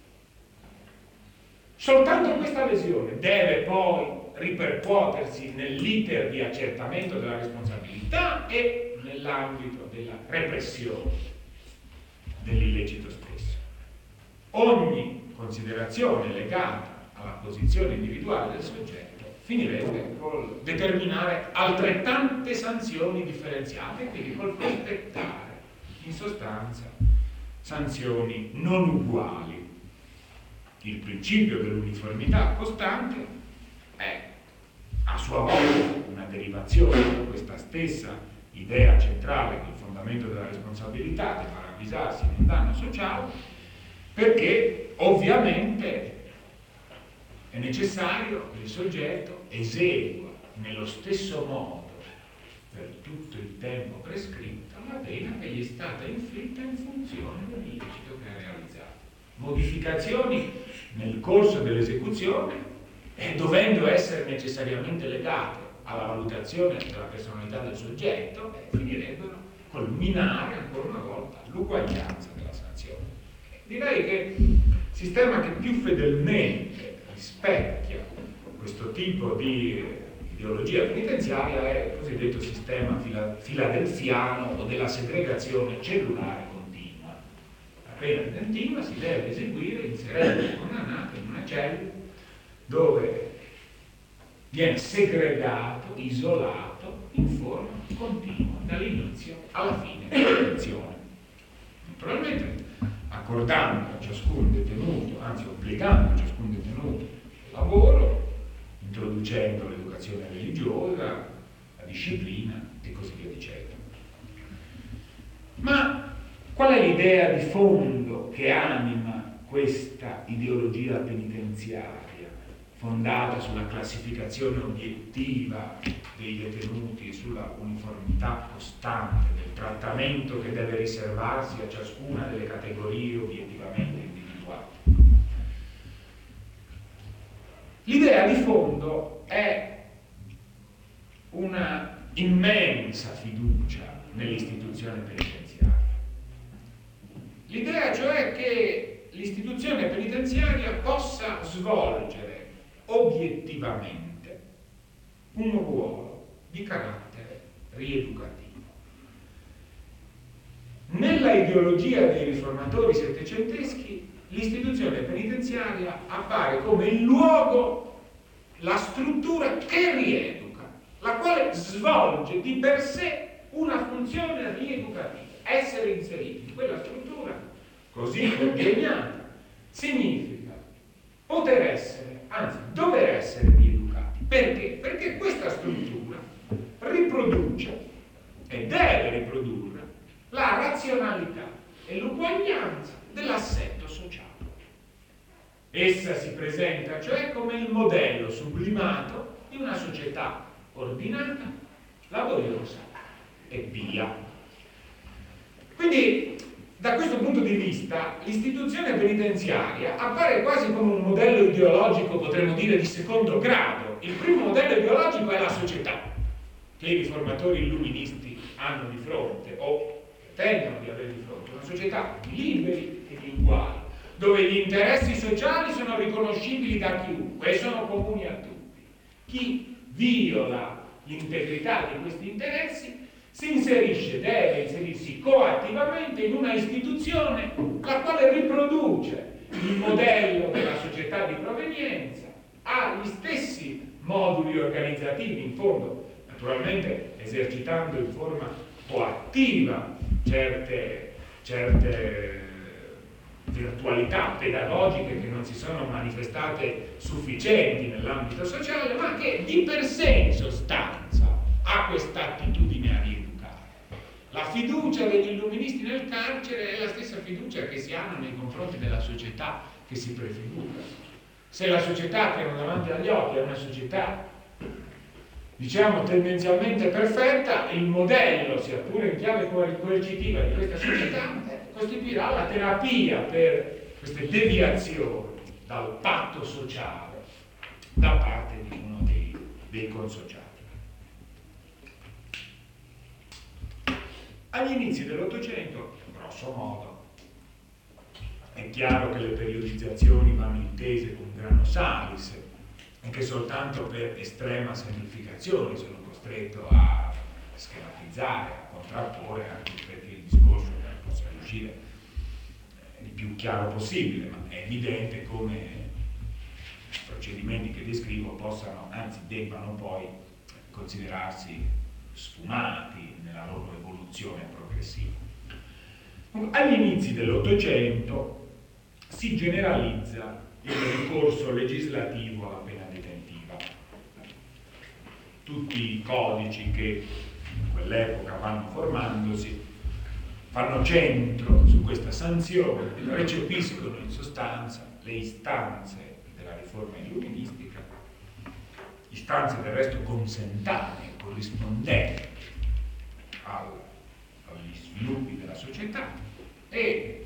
soltanto questa lesione deve poi ripercuotersi nell'iter di accertamento della responsabilità e nell'ambito della repressione dell'illecito stesso. Ogni considerazione legata alla posizione individuale del soggetto finirebbe col determinare altrettante sanzioni differenziate, quindi col prospettare in sostanza sanzioni non uguali. Il principio dell'uniformità costante è a sua volta una derivazione da questa stessa idea centrale che il fondamento della responsabilità deve ravvisarsi in un danno sociale, perché ovviamente è necessario che il soggetto esegua nello stesso modo per tutto il tempo prescritto la pena che gli è stata inflitta in funzione dell'illecito che ha realizzato. Modificazioni nel corso dell'esecuzione, e dovendo essere necessariamente legate alla valutazione della personalità del soggetto, eh, finirebbero col minare ancora una volta l'uguaglianza della sanzione. Direi che il sistema che più fedelmente rispecchia questo tipo di ideologia penitenziaria è il cosiddetto sistema fila- filadelfiano o della segregazione cellulare continua. La pena detentiva si deve eseguire inserendo il condannato in una cella dove viene segregato, isolato in forma continua dall'inizio alla fine della detenzione. Naturalmente accordando a ciascun detenuto, anzi obbligando a ciascun detenuto il lavoro, introducendo l'educazione religiosa, la disciplina e così via dicendo. Ma qual è l'idea di fondo che anima questa ideologia penitenziaria, fondata sulla classificazione obiettiva dei detenuti e sulla uniformità costante del trattamento che deve riservarsi a ciascuna delle categorie obiettivamente individuali? L'idea di fondo è una immensa fiducia nell'istituzione penitenziaria. L'idea cioè che l'istituzione penitenziaria possa svolgere obiettivamente un ruolo di carattere rieducativo. Nella ideologia dei riformatori settecenteschi, l'istituzione penitenziaria appare come il luogo, la struttura che rieduca, la quale svolge di per sé una funzione rieducativa. Essere inseriti in quella struttura così congegnata significa poter essere, anzi dover essere rieducati. Perché? Perché questa struttura riproduce e deve riprodurre la razionalità e l'uguaglianza dell'assetto sociale. Essa si presenta cioè come il modello sublimato di una società ordinata, laboriosa e pia. Quindi, da questo punto di vista, l'istituzione penitenziaria appare quasi come un modello ideologico, potremmo dire, di secondo grado. Il primo modello ideologico è la società, che i riformatori illuministi hanno di fronte, o tendono di avere di fronte, una società di liberi e di uguali, dove gli interessi sociali sono riconoscibili da chiunque e sono comuni a tutti. Chi viola l'integrità di questi interessi si inserisce, deve inserirsi coattivamente in una istituzione la quale riproduce il modello della società di provenienza, ha gli stessi moduli organizzativi, in fondo, naturalmente esercitando in forma coattiva certe, certe virtualità pedagogiche che non si sono manifestate sufficienti nell'ambito sociale, ma che di per sé in sostanza ha questa attitudine a rieducare. La fiducia degli illuministi nel carcere è la stessa fiducia che si hanno nei confronti della società che si prefigura. Se la società che hanno davanti agli occhi è una società, diciamo, tendenzialmente perfetta, il modello, sia pure in chiave coercitiva, di questa società costituirà la terapia per queste deviazioni dal patto sociale da parte di uno dei, dei consociati. Agli inizi dell'Ottocento, grosso modo, è chiaro che le periodizzazioni vanno intese con grano salis e che soltanto per estrema semplificazione sono costretto a schematizzare, a contrapporre, anche perché il discorso possa riuscire il più chiaro possibile, ma è evidente come i procedimenti che descrivo possano, anzi debbano poi considerarsi sfumati nella loro evoluzione progressiva. Agli inizi dell'Ottocento si generalizza il ricorso legislativo alla pena detentiva. Tutti i codici che in quell'epoca vanno formandosi fanno centro su questa sanzione, recepiscono in sostanza le istanze della riforma illuministica, istanze del resto consentanee, corrispondenti al, agli sviluppi della società, e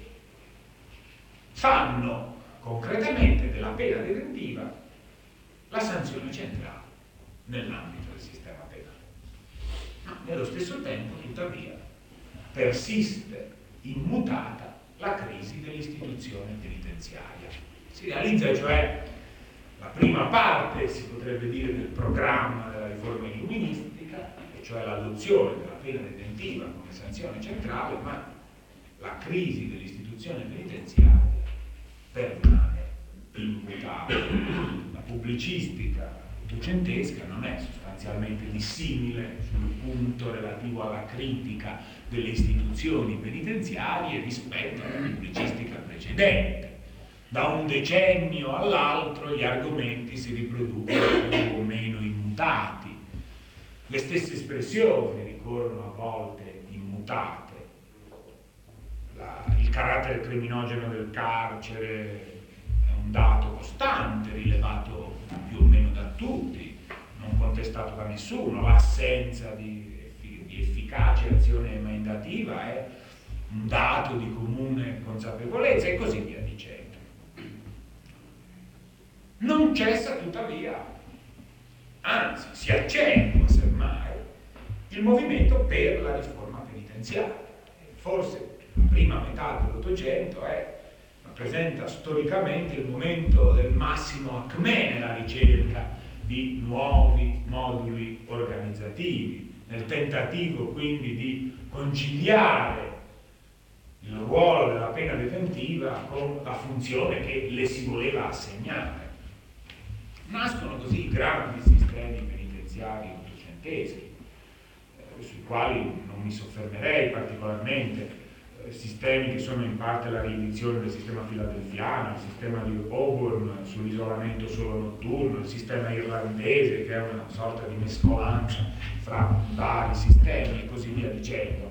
fanno concretamente della pena detentiva la sanzione centrale nell'ambito del sistema penale. Ma nello stesso tempo, tuttavia, persiste immutata la crisi dell'istituzione penitenziaria. Si realizza cioè la prima parte, si potrebbe dire, del programma della riforma illuministica, e cioè l'adozione della pena detentiva come sanzione centrale, ma la crisi dell'istituzione penitenziaria permane immutata. La pubblicistica duecentesca non è sostanzialmente dissimile sul punto relativo alla critica delle istituzioni penitenziarie rispetto alla pubblicistica precedente. Da un decennio all'altro gli argomenti si riproducono più o meno immutati. Le stesse espressioni ricorrono a volte immutate. La, il carattere criminogeno del carcere è un dato costante, rilevato più o meno da tutti, non contestato da nessuno. L'assenza di, di efficace azione emendativa è un dato di comune consapevolezza, e così via dicendo. Non cessa tuttavia, anzi si accentua semmai, il movimento per la riforma penitenziaria. Forse la prima metà dell'Ottocento è, rappresenta storicamente il momento del massimo acmè nella ricerca di nuovi moduli organizzativi, nel tentativo quindi di conciliare il ruolo della pena detentiva con la funzione che le si voleva assegnare. Nascono così i grandi sistemi penitenziari ottocenteschi, eh, sui quali non mi soffermerei particolarmente, eh, sistemi che sono in parte la riedizione del sistema filadelfiano, il sistema di Auburn sull'isolamento solo notturno, il sistema irlandese che è una sorta di mescolanza fra vari sistemi e così via dicendo.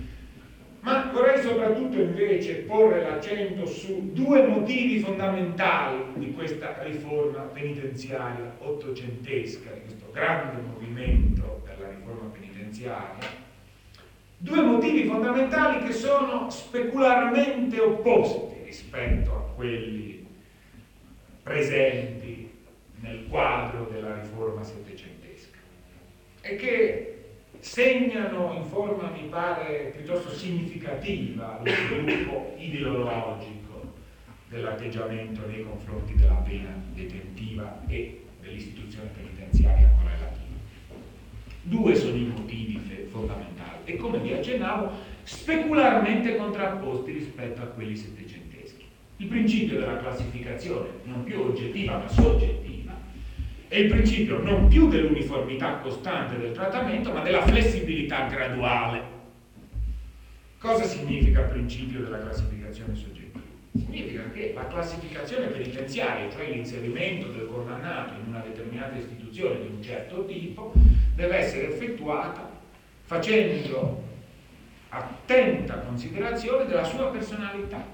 Ma vorrei soprattutto invece porre l'accento su due motivi fondamentali di questa riforma penitenziaria ottocentesca, di questo grande movimento per la riforma penitenziaria. Due motivi fondamentali che sono specularmente opposti rispetto a quelli presenti nel quadro della riforma settecentesca e che segnano in forma, mi pare, piuttosto significativa lo sviluppo ideologico dell'atteggiamento nei confronti della pena detentiva e dell'istituzione penitenziaria correlativa. Due sono i motivi fondamentali e, come vi accennavo, specularmente contrapposti rispetto a quelli settecenteschi. Il principio della classificazione, non più oggettiva ma soggettiva, è il principio non più dell'uniformità costante del trattamento, ma della flessibilità graduale. Cosa significa il principio della classificazione soggettiva? Significa che la classificazione penitenziaria, cioè l'inserimento del condannato in una determinata istituzione di un certo tipo, deve essere effettuata facendo attenta considerazione della sua personalità.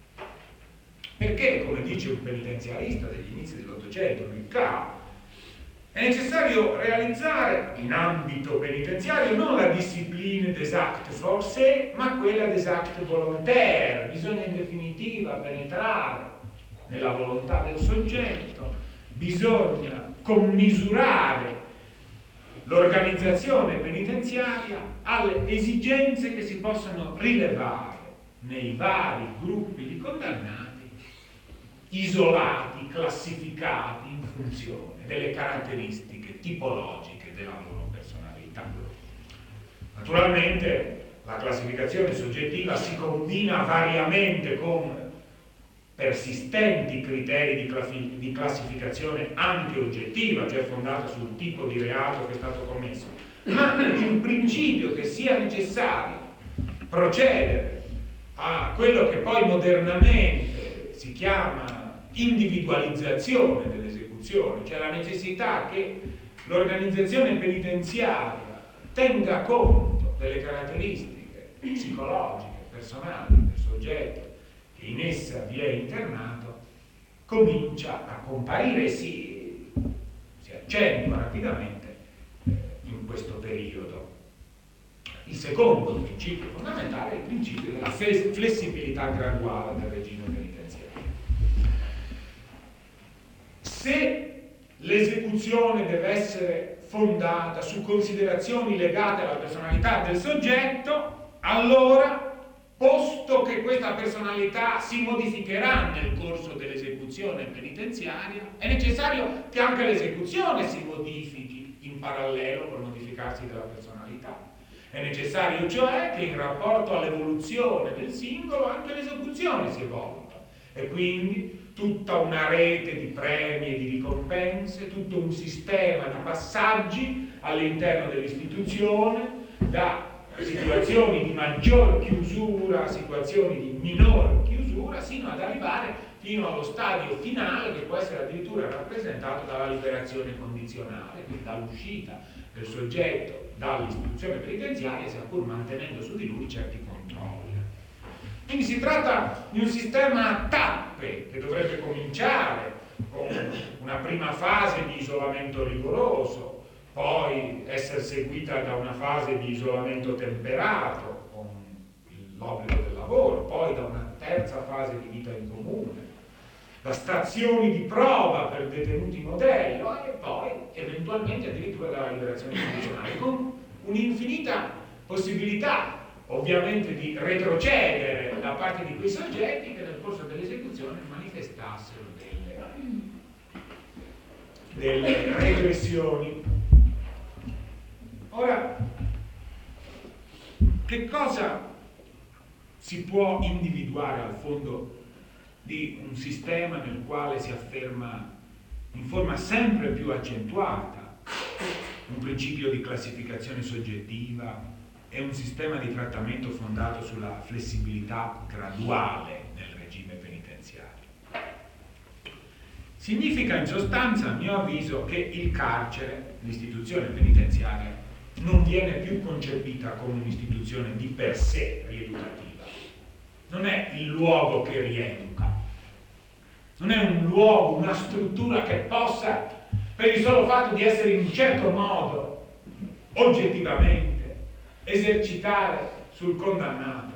Perché, come dice un penitenziarista degli inizi dell'Ottocento, nel K, è necessario realizzare in ambito penitenziario non la disciplina des actes forcés, ma quella des actes volontaires. Bisogna in definitiva penetrare nella volontà del soggetto, bisogna commisurare l'organizzazione penitenziaria alle esigenze che si possono rilevare nei vari gruppi di condannati, isolati, classificati in funzione delle caratteristiche tipologiche della loro personalità. Naturalmente la classificazione soggettiva si combina variamente con persistenti criteri di, classi- di classificazione anche oggettiva, cioè fondata sul tipo di reato che è stato commesso, ma il principio che sia necessario procedere a quello che poi modernamente si chiama individualizzazione dell'esecuzione, cioè la necessità che l'organizzazione penitenziaria tenga conto delle caratteristiche psicologiche, personali del soggetto che in essa vi è internato, comincia a comparire e si, si accentua rapidamente eh, in questo periodo. Il secondo principio fondamentale è il principio della flessibilità graduale del regime penitenziario. Se l'esecuzione deve essere fondata su considerazioni legate alla personalità del soggetto, allora, posto che questa personalità si modificherà nel corso dell'esecuzione penitenziaria, è necessario che anche l'esecuzione si modifichi in parallelo col modificarsi della personalità. È necessario cioè che in rapporto all'evoluzione del singolo anche l'esecuzione si evolva e quindi tutta una rete di premi e di ricompense, tutto un sistema di passaggi all'interno dell'istituzione, da situazioni di maggior chiusura a situazioni di minor chiusura, sino ad arrivare fino allo stadio finale che può essere addirittura rappresentato dalla liberazione condizionale, quindi dall'uscita del soggetto dall'istituzione penitenziaria, sia pur mantenendo su di lui certi controlli. Quindi si tratta di un sistema a tappe che dovrebbe cominciare con una prima fase di isolamento rigoroso, poi essere seguita da una fase di isolamento temperato con l'obbligo del lavoro, poi da una terza fase di vita in comune, da stazioni di prova per detenuti modello e poi eventualmente addirittura dalla liberazione condizionale, con un'infinita possibilità ovviamente di retrocedere da parte di quei soggetti che nel corso dell'esecuzione manifestassero delle delle regressioni. Ora, che cosa si può individuare al fondo di un sistema nel quale si afferma in forma sempre più accentuata un principio di classificazione soggettiva e un sistema di trattamento fondato sulla flessibilità graduale nel regime penitenziario? Significa in sostanza, a mio avviso, che il carcere, l'istituzione penitenziaria, non viene più concepita come un'istituzione di per sé rieducativa. Non è il luogo che rieduca, non è un luogo, una struttura che possa, per il solo fatto di essere in un certo modo, oggettivamente, esercitare sul condannato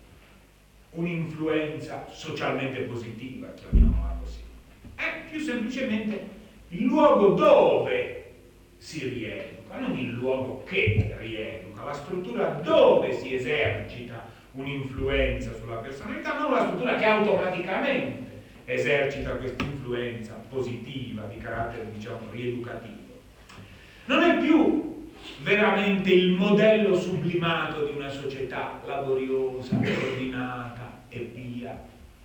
un'influenza socialmente positiva, chiamiamola così. È più semplicemente il luogo dove si rieduca, non il luogo che rieduca, la struttura dove si esercita un'influenza sulla personalità, non la struttura che automaticamente esercita questa influenza positiva di carattere, diciamo, rieducativo. Non è più veramente il modello sublimato di una società laboriosa, ordinata e via,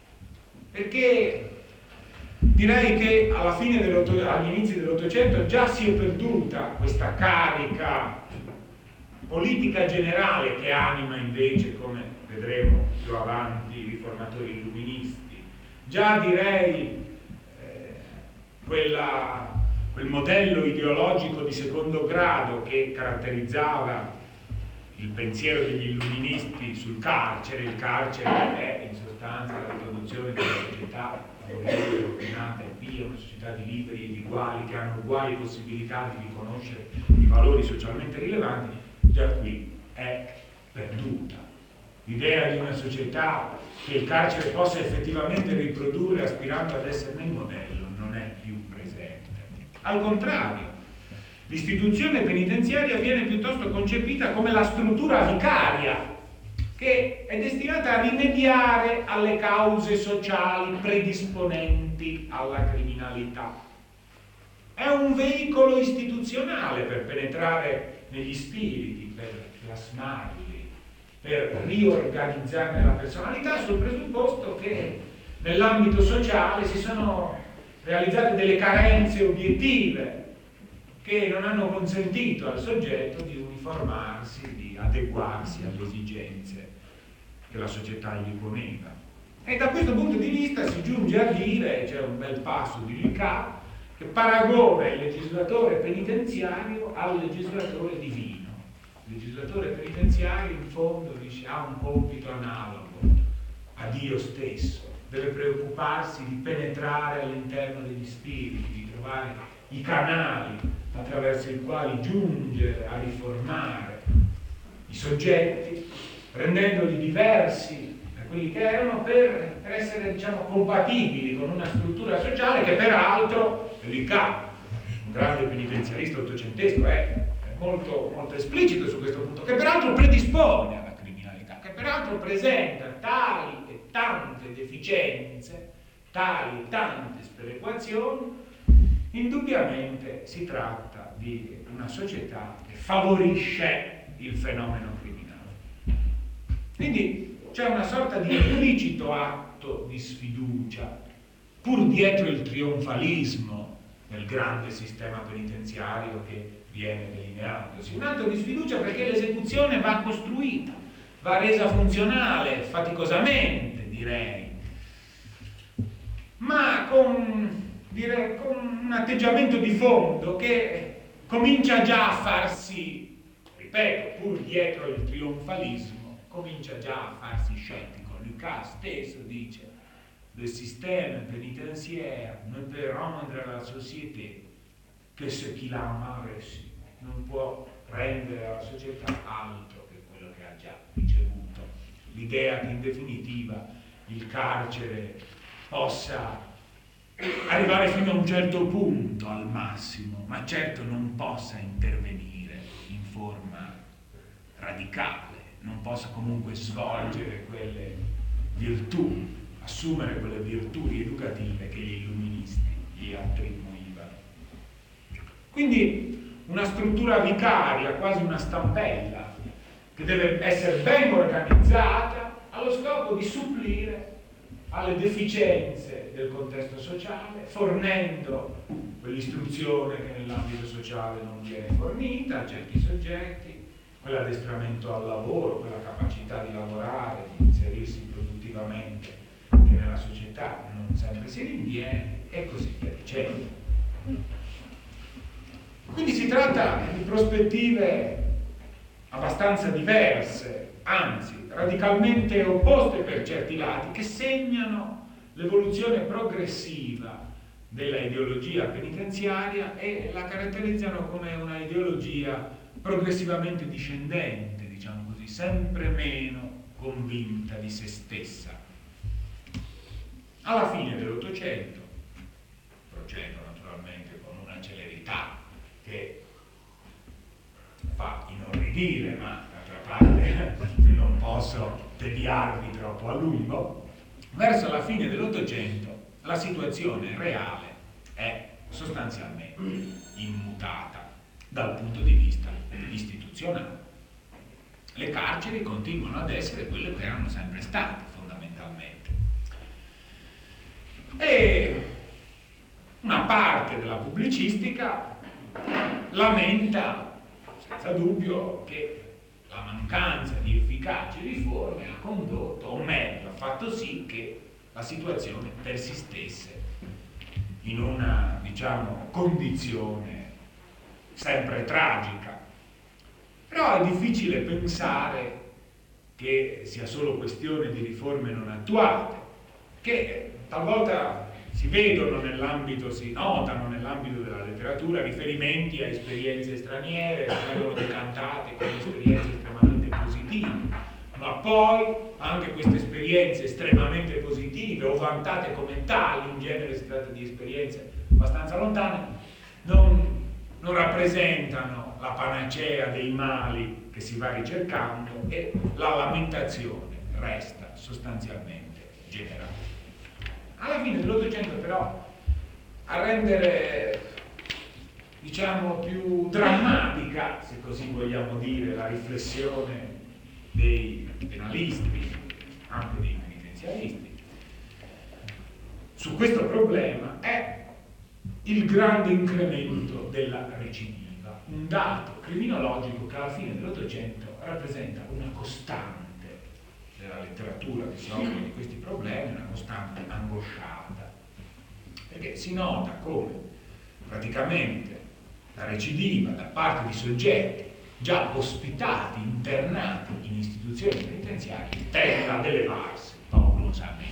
perché direi che alla fine agli inizi dell'Ottocento già si è perduta questa carica politica generale che anima invece, come vedremo più avanti, i riformatori illuministi. Già direi eh, quella, quel modello ideologico di secondo grado che caratterizzava il pensiero degli illuministi sul carcere. Il carcere è in sostanza la riproduzione della società ordinata e via, una società di liberi e di uguali che hanno uguali possibilità di riconoscere i valori socialmente rilevanti. Già qui è perduta. L'idea di una società che il carcere possa effettivamente riprodurre aspirando ad esserne il modello non è più presente. Al contrario, l'istituzione penitenziaria viene piuttosto concepita come la struttura vicaria che è destinata a rimediare alle cause sociali predisponenti alla criminalità. È un veicolo istituzionale per penetrare negli spiriti, per plasmarli, per riorganizzarne la personalità, sul presupposto che nell'ambito sociale si sono realizzate delle carenze obiettive che non hanno consentito al soggetto di uniformarsi, di adeguarsi alle esigenze che la società gli poneva. E da questo punto di vista si giunge a dire, c'è un bel passo di Ricard, che paragona il legislatore penitenziario al legislatore divino. Il legislatore penitenziario in fondo dice, ha un compito analogo a Dio stesso, deve preoccuparsi di penetrare all'interno degli spiriti, di trovare i canali attraverso i quali giungere a riformare i soggetti, rendendoli diversi da quelli che erano per, per essere, diciamo, compatibili con una struttura sociale che peraltro, Ricard, un grande penitenziarista ottocentesco, è molto, molto esplicito su questo punto, che peraltro predispone alla criminalità, che peraltro presenta tali e tante deficienze, tali e tante sperequazioni. Indubbiamente si tratta di una società che favorisce il fenomeno criminale. Quindi c'è una sorta di implicito atto di sfiducia, pur dietro il trionfalismo del grande sistema penitenziario che viene delineatosi. Un atto di sfiducia perché l'esecuzione va costruita, va resa funzionale, faticosamente direi, ma con, direi, con un atteggiamento di fondo che comincia già a farsi, ripeto, pur dietro il trionfalismo, comincia già a farsi scettico. Ricard stesso dice: le système pénitentiaire ne peut rendre à la société che ce qu'il a mal reçu, non può rendere alla società altro che quello che ha già ricevuto. L'idea che in definitiva il carcere possa arrivare fino a un certo punto al massimo, ma certo non possa intervenire in forma radicale, non possa comunque svolgere quelle virtù, assumere quelle virtù rieducative che gli illuministi gli attribuivano. Quindi una struttura vicaria, quasi una stampella, che deve essere ben organizzata allo scopo di supplire alle deficienze del contesto sociale, fornendo quell'istruzione che nell'ambito sociale non viene fornita a certi soggetti, quell'addestramento al lavoro, quella capacità di lavorare, di inserirsi produttivamente che nella società non sempre si rinviene, e così via dicendo. Quindi si tratta di prospettive abbastanza diverse, anzi radicalmente opposte per certi lati, che segnano l'evoluzione progressiva della ideologia penitenziaria e la caratterizzano come una ideologia progressivamente discendente, diciamo così, sempre meno convinta di se stessa. Alla fine dell'Ottocento, procedo naturalmente con una celerità che fa inorridire, ma d'altra parte non posso tediarvi troppo a lungo, verso la fine dell'Ottocento la situazione reale è sostanzialmente immutata dal punto di vista istituzionale. Le carceri continuano ad essere quelle che erano sempre state, fondamentalmente. E una parte della pubblicistica lamenta senza dubbio che la mancanza di efficaci riforme ha condotto, o meglio, ha fatto sì che la situazione persistesse in una, diciamo, condizione sempre tragica. Però è difficile pensare che sia solo questione di riforme non attuate, che talvolta si vedono nell'ambito, si notano nell'ambito della letteratura riferimenti a esperienze straniere che vengono decantate come esperienze estremamente positive, ma poi anche queste esperienze estremamente positive o vantate come tali, in genere si tratta di esperienze abbastanza lontane, non, non rappresentano la panacea dei mali che si va ricercando, e la lamentazione resta sostanzialmente generale. Alla fine dell'Ottocento però, a rendere, diciamo, più drammatica, se così vogliamo dire, la riflessione dei penalisti, anche dei penitenziaristi, su questo problema è il grande incremento della recidiva, un dato criminologico che alla fine dell'Ottocento rappresenta una costante della letteratura che si occupa di questi problemi, una costante angosciata, perché si nota come praticamente la recidiva da parte di soggetti già ospitati, internati in istituzioni penitenziarie, tenda ad elevarsi paurosamente.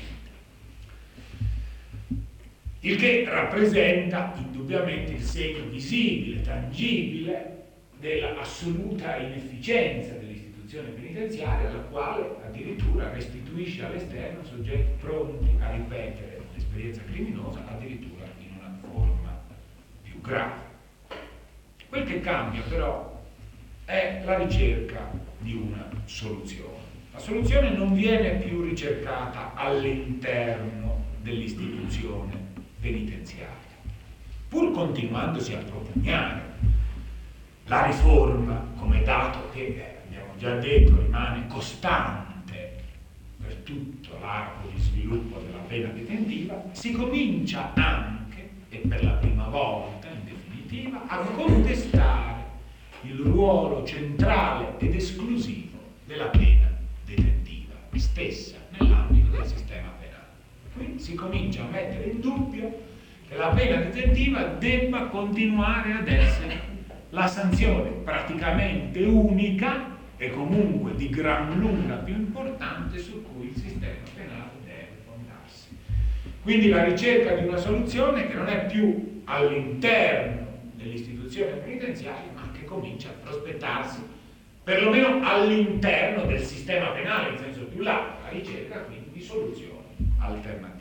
Il che rappresenta indubbiamente il segno visibile, tangibile, della assoluta inefficienza dell'istituzione penitenziaria, alla quale addirittura restituisce all'esterno soggetti pronti a ripetere l'esperienza criminosa, addirittura in una forma più grave. Quel che cambia però è la ricerca di una soluzione. La soluzione non viene più ricercata all'interno dell'istituzione penitenziaria, pur continuandosi a propugnare la riforma come dato che, eh, abbiamo già detto, rimane costante per tutto l'arco di sviluppo della pena detentiva. Si comincia anche, e per la prima volta in definitiva, a contestare il ruolo centrale ed esclusivo della pena detentiva stessa nell'ambito del sistema penale. Quindi si comincia a mettere in dubbio che la pena detentiva debba continuare ad essere la sanzione praticamente unica e comunque di gran lunga più importante su cui il sistema penale deve fondarsi. Quindi la ricerca di una soluzione che non è più all'interno dell'istituzione penitenziaria, ma che comincia a prospettarsi perlomeno all'interno del sistema penale in senso più largo, la ricerca quindi di soluzioni alternative.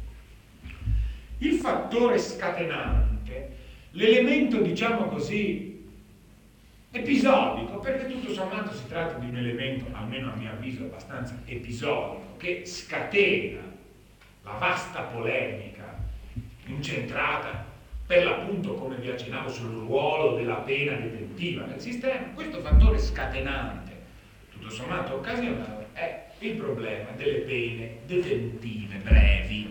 Il fattore scatenante, l'elemento, diciamo così, episodico, perché tutto sommato si tratta di un elemento, almeno a mio avviso, abbastanza episodico, che scatena la vasta polemica incentrata per l'appunto, come vi accennavo, sul ruolo della pena detentiva nel sistema, questo fattore scatenante, tutto sommato occasionale, è il problema delle pene detentive brevi.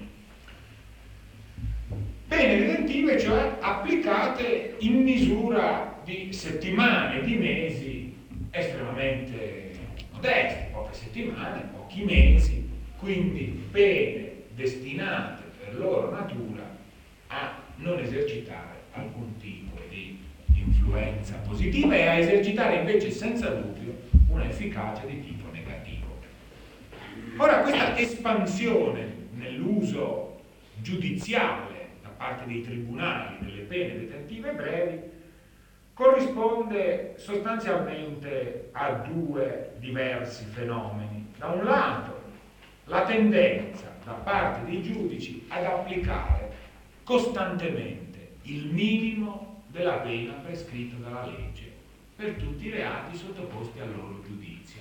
Pene detentive, cioè applicate in misura di settimane, di mesi estremamente modesti, poche settimane, pochi mesi, quindi pene destinate per loro natura a non esercitare alcun tipo di influenza positiva e a esercitare invece senza dubbio un'efficacia di tipo negativo. Ora, questa espansione nell'uso giudiziale da parte dei tribunali delle pene detentive brevi corrisponde sostanzialmente a due diversi fenomeni. Da un lato, la tendenza da parte dei giudici ad applicare costantemente il minimo della pena prescritta dalla legge per tutti i reati sottoposti al loro giudizio.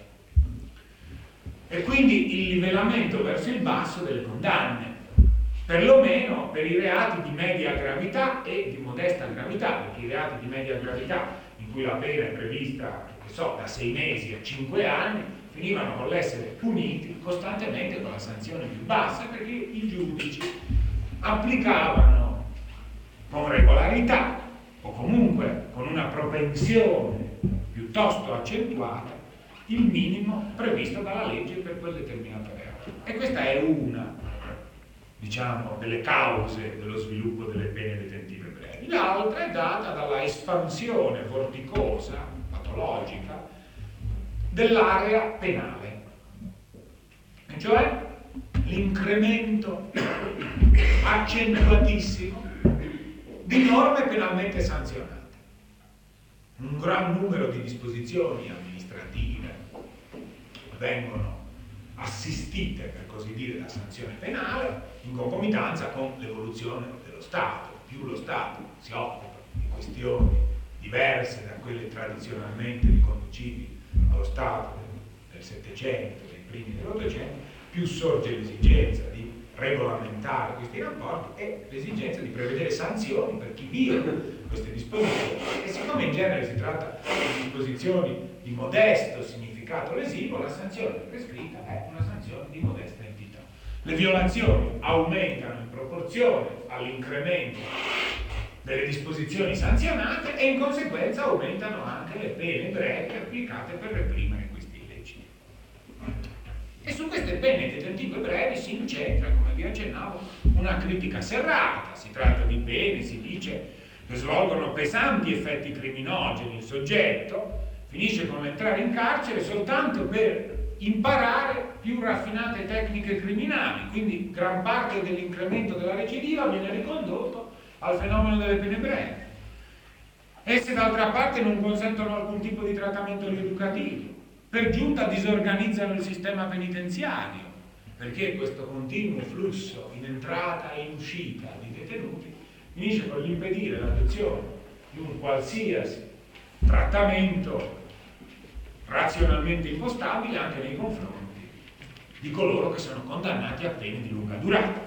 E quindi il livellamento verso il basso delle condanne, perlomeno per i reati di media gravità e di modesta gravità, perché i reati di media gravità, in cui la pena è prevista, che so, da sei mesi a cinque anni, finivano con l'essere puniti costantemente con la sanzione più bassa, perché i giudici applicavano con regolarità o comunque con una propensione piuttosto accentuata il minimo previsto dalla legge per quel determinato reato. E questa è una, diciamo, delle cause dello sviluppo delle pene detentive brevi. L'altra è data dalla espansione vorticosa, patologica, dell'area penale, e cioè l'incremento accentuatissimo di norme penalmente sanzionate. Un gran numero di disposizioni amministrative vengono assistite, per così dire, da sanzione penale in concomitanza con l'evoluzione dello Stato. Più lo Stato si occupa di questioni diverse da quelle tradizionalmente riconducibili allo Stato del Settecento, dei primi dell'Ottocento, più sorge l'esigenza di regolamentare questi rapporti e l'esigenza di prevedere sanzioni per chi viola queste disposizioni. E siccome in genere si tratta di disposizioni di modesto significato lesivo, la sanzione prescritta è una sanzione di modesta entità. Le violazioni aumentano in proporzione all'incremento delle disposizioni sanzionate e in conseguenza aumentano anche le pene brevi applicate per reprimere questi illeciti. E su queste pene detentive brevi si incentra, come vi accennavo, una critica serrata. Si tratta di pene, si dice, che svolgono pesanti effetti criminogeni. Il soggetto finisce con l'entrare in carcere soltanto per imparare più raffinate tecniche criminali, quindi gran parte dell'incremento della recidiva viene ricondotto al fenomeno delle pene brevi. Esse d'altra parte non consentono alcun tipo di trattamento rieducativo, per giunta disorganizzano il sistema penitenziario, perché questo continuo flusso in entrata e in uscita di detenuti finisce con l'impedire l'adozione di un qualsiasi trattamento razionalmente impostabile anche nei confronti di coloro che sono condannati a pene di lunga durata.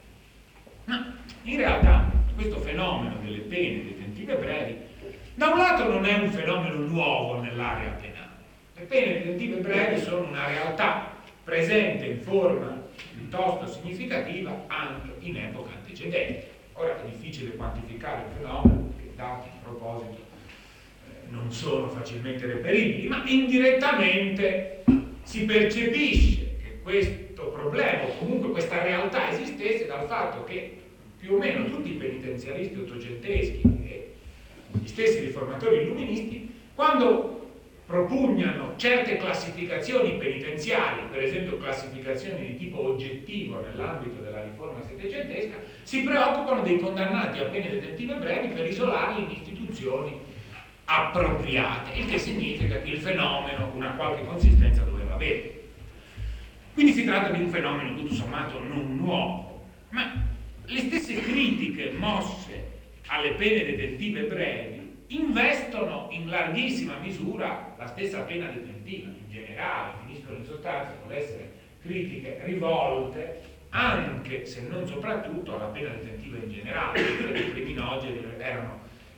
Ma in realtà questo fenomeno delle pene detentive brevi da un lato non è un fenomeno nuovo nell'area penale. Le pene detentive brevi sono una realtà presente in forma piuttosto significativa anche in epoca antecedente. Ora è difficile quantificare il fenomeno perché dati in proposito eh, non sono facilmente reperibili, ma indirettamente si percepisce che questo problema o comunque questa realtà esistesse dal fatto che più o meno tutti i penitenziaristi ottocenteschi e gli stessi riformatori illuministi, quando propugnano certe classificazioni penitenziarie, per esempio classificazioni di tipo oggettivo nell'ambito della riforma settecentesca, si preoccupano dei condannati a pene detentive brevi per isolarli in istituzioni appropriate, il che significa che il fenomeno una qualche consistenza doveva avere. Quindi si tratta di un fenomeno tutto sommato non nuovo, ma le stesse critiche mosse alle pene detentive brevi investono in larghissima misura la stessa pena detentiva in generale, finiscono in sostanza con essere critiche rivolte anche se non soprattutto alla pena detentiva in generale, quelle criminogene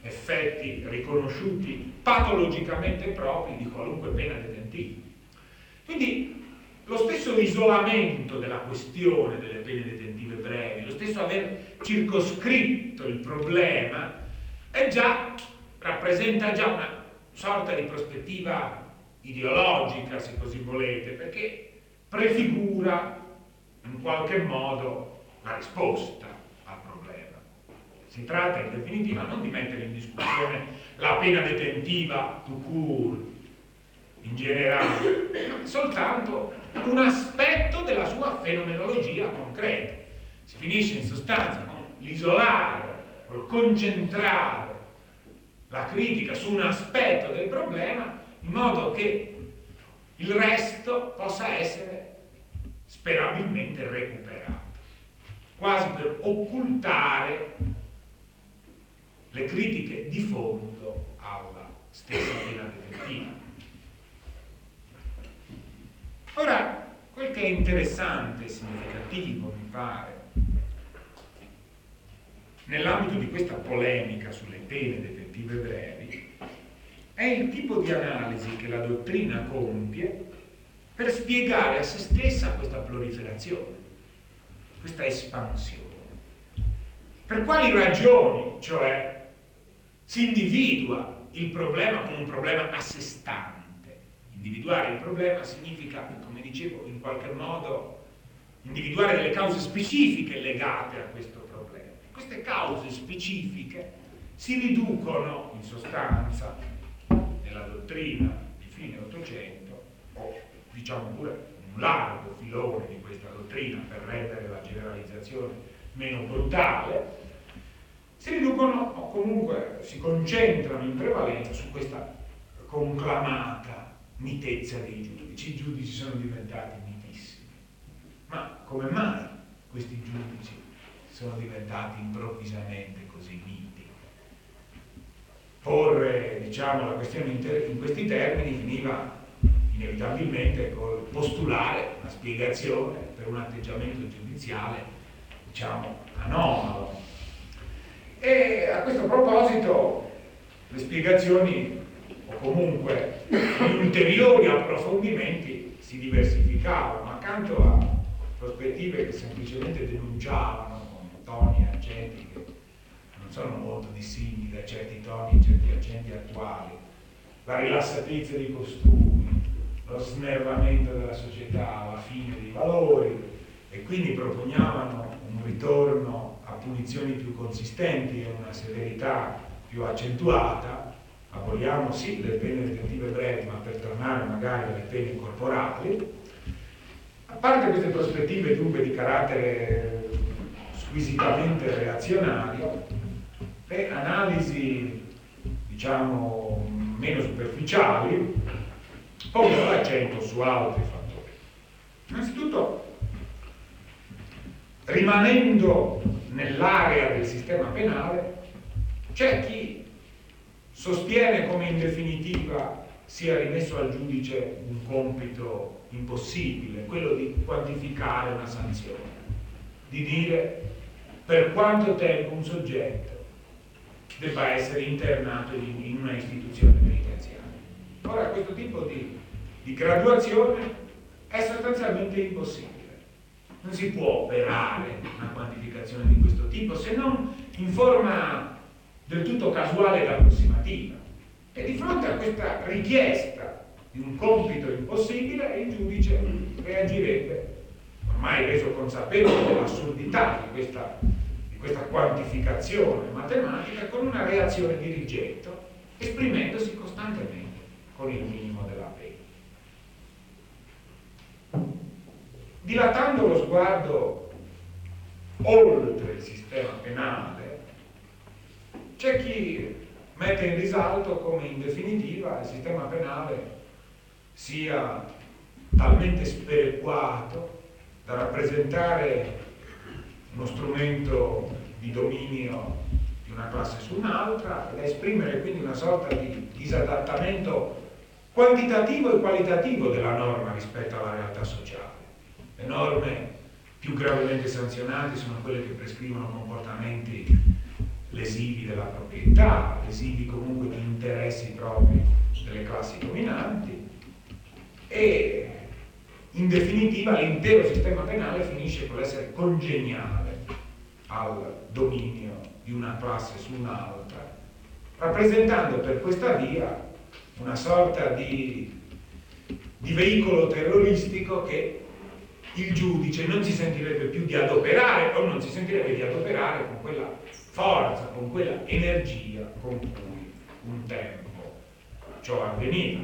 effetti riconosciuti patologicamente propri di qualunque pena detentiva. Quindi lo stesso isolamento della questione delle pene detentive brevi, lo stesso aver circoscritto il problema, è già, rappresenta già una sorta di prospettiva ideologica, se così volete, perché prefigura in qualche modo la risposta al problema. Si tratta in definitiva non di mettere in discussione la pena detentiva tout court, in generale, ma soltanto un aspetto della sua fenomenologia concreta. Si finisce in sostanza con l'isolare, col concentrare la critica su un aspetto del problema in modo che il resto possa essere sperabilmente recuperato, quasi per occultare le critiche di fondo alla stessa pena detentiva. Ora, quel che è interessante e significativo, mi pare, nell'ambito di questa polemica sulle pene detentive brevi, è il tipo di analisi che la dottrina compie per spiegare a se stessa questa proliferazione, questa espansione. Per quali ragioni, cioè, si individua il problema come un problema a sé stante? Individuare il problema significa, come dicevo, in qualche modo individuare delle cause specifiche legate a questo problema. Queste cause specifiche si riducono, in sostanza, nella dottrina di fine Ottocento, o diciamo pure un largo filone di questa dottrina per rendere la generalizzazione meno brutale, si riducono o comunque si concentrano in prevalenza su questa conclamata mitezza dei giudici. I giudici sono diventati mitissimi. Ma come mai questi giudici sono diventati improvvisamente così miti? Porre, diciamo, la questione in, ter- in questi termini finiva inevitabilmente col postulare una spiegazione per un atteggiamento giudiziale, diciamo, anomalo. E a questo proposito le spiegazioni, o comunque gli ulteriori approfondimenti, si diversificavano accanto a prospettive che semplicemente denunciavano con toni e accenti che non sono molto dissimili da certi toni e certi accenti attuali, la rilassatezza dei costumi, lo snervamento della società, la fine dei valori, e quindi propugnavano un ritorno a punizioni più consistenti e una severità più accentuata. Aboliamo sì le pene detentive brevi, ma per tornare magari alle pene corporali. A parte queste prospettive dunque di carattere squisitamente reazionario, le analisi, diciamo, meno superficiali pongono l'accento su altri fattori. Innanzitutto, rimanendo nell'area del sistema penale, c'è chi sostiene come in definitiva sia rimesso al giudice un compito impossibile, quello di quantificare una sanzione, di dire per quanto tempo un soggetto debba essere internato in, in una istituzione penitenziaria. Ora, questo tipo di, di graduazione è sostanzialmente impossibile. Non si può operare una quantificazione di questo tipo se non in forma del tutto casuale ed approssimativa. E di fronte a questa richiesta di un compito impossibile, il giudice reagirebbe, ormai reso consapevole dell'assurdità di questa, di questa quantificazione matematica, con una reazione di rigetto, esprimendosi costantemente con il minimo della pena. Dilatando lo sguardo oltre il sistema penale, c'è chi mette in risalto come in definitiva il sistema penale sia talmente sperequato da rappresentare uno strumento di dominio di una classe su un'altra, da esprimere quindi una sorta di disadattamento quantitativo e qualitativo della norma rispetto alla realtà sociale. Le norme più gravemente sanzionate sono quelle che prescrivono comportamenti lesivi della proprietà, lesivi comunque di interessi propri delle classi dominanti, e in definitiva l'intero sistema penale finisce con l'essere congeniale al dominio di una classe su un'altra, rappresentando per questa via una sorta di, di veicolo terroristico che il giudice non si sentirebbe più di adoperare, o non si sentirebbe di adoperare con quella forza, con quella energia con cui un tempo ciò avveniva.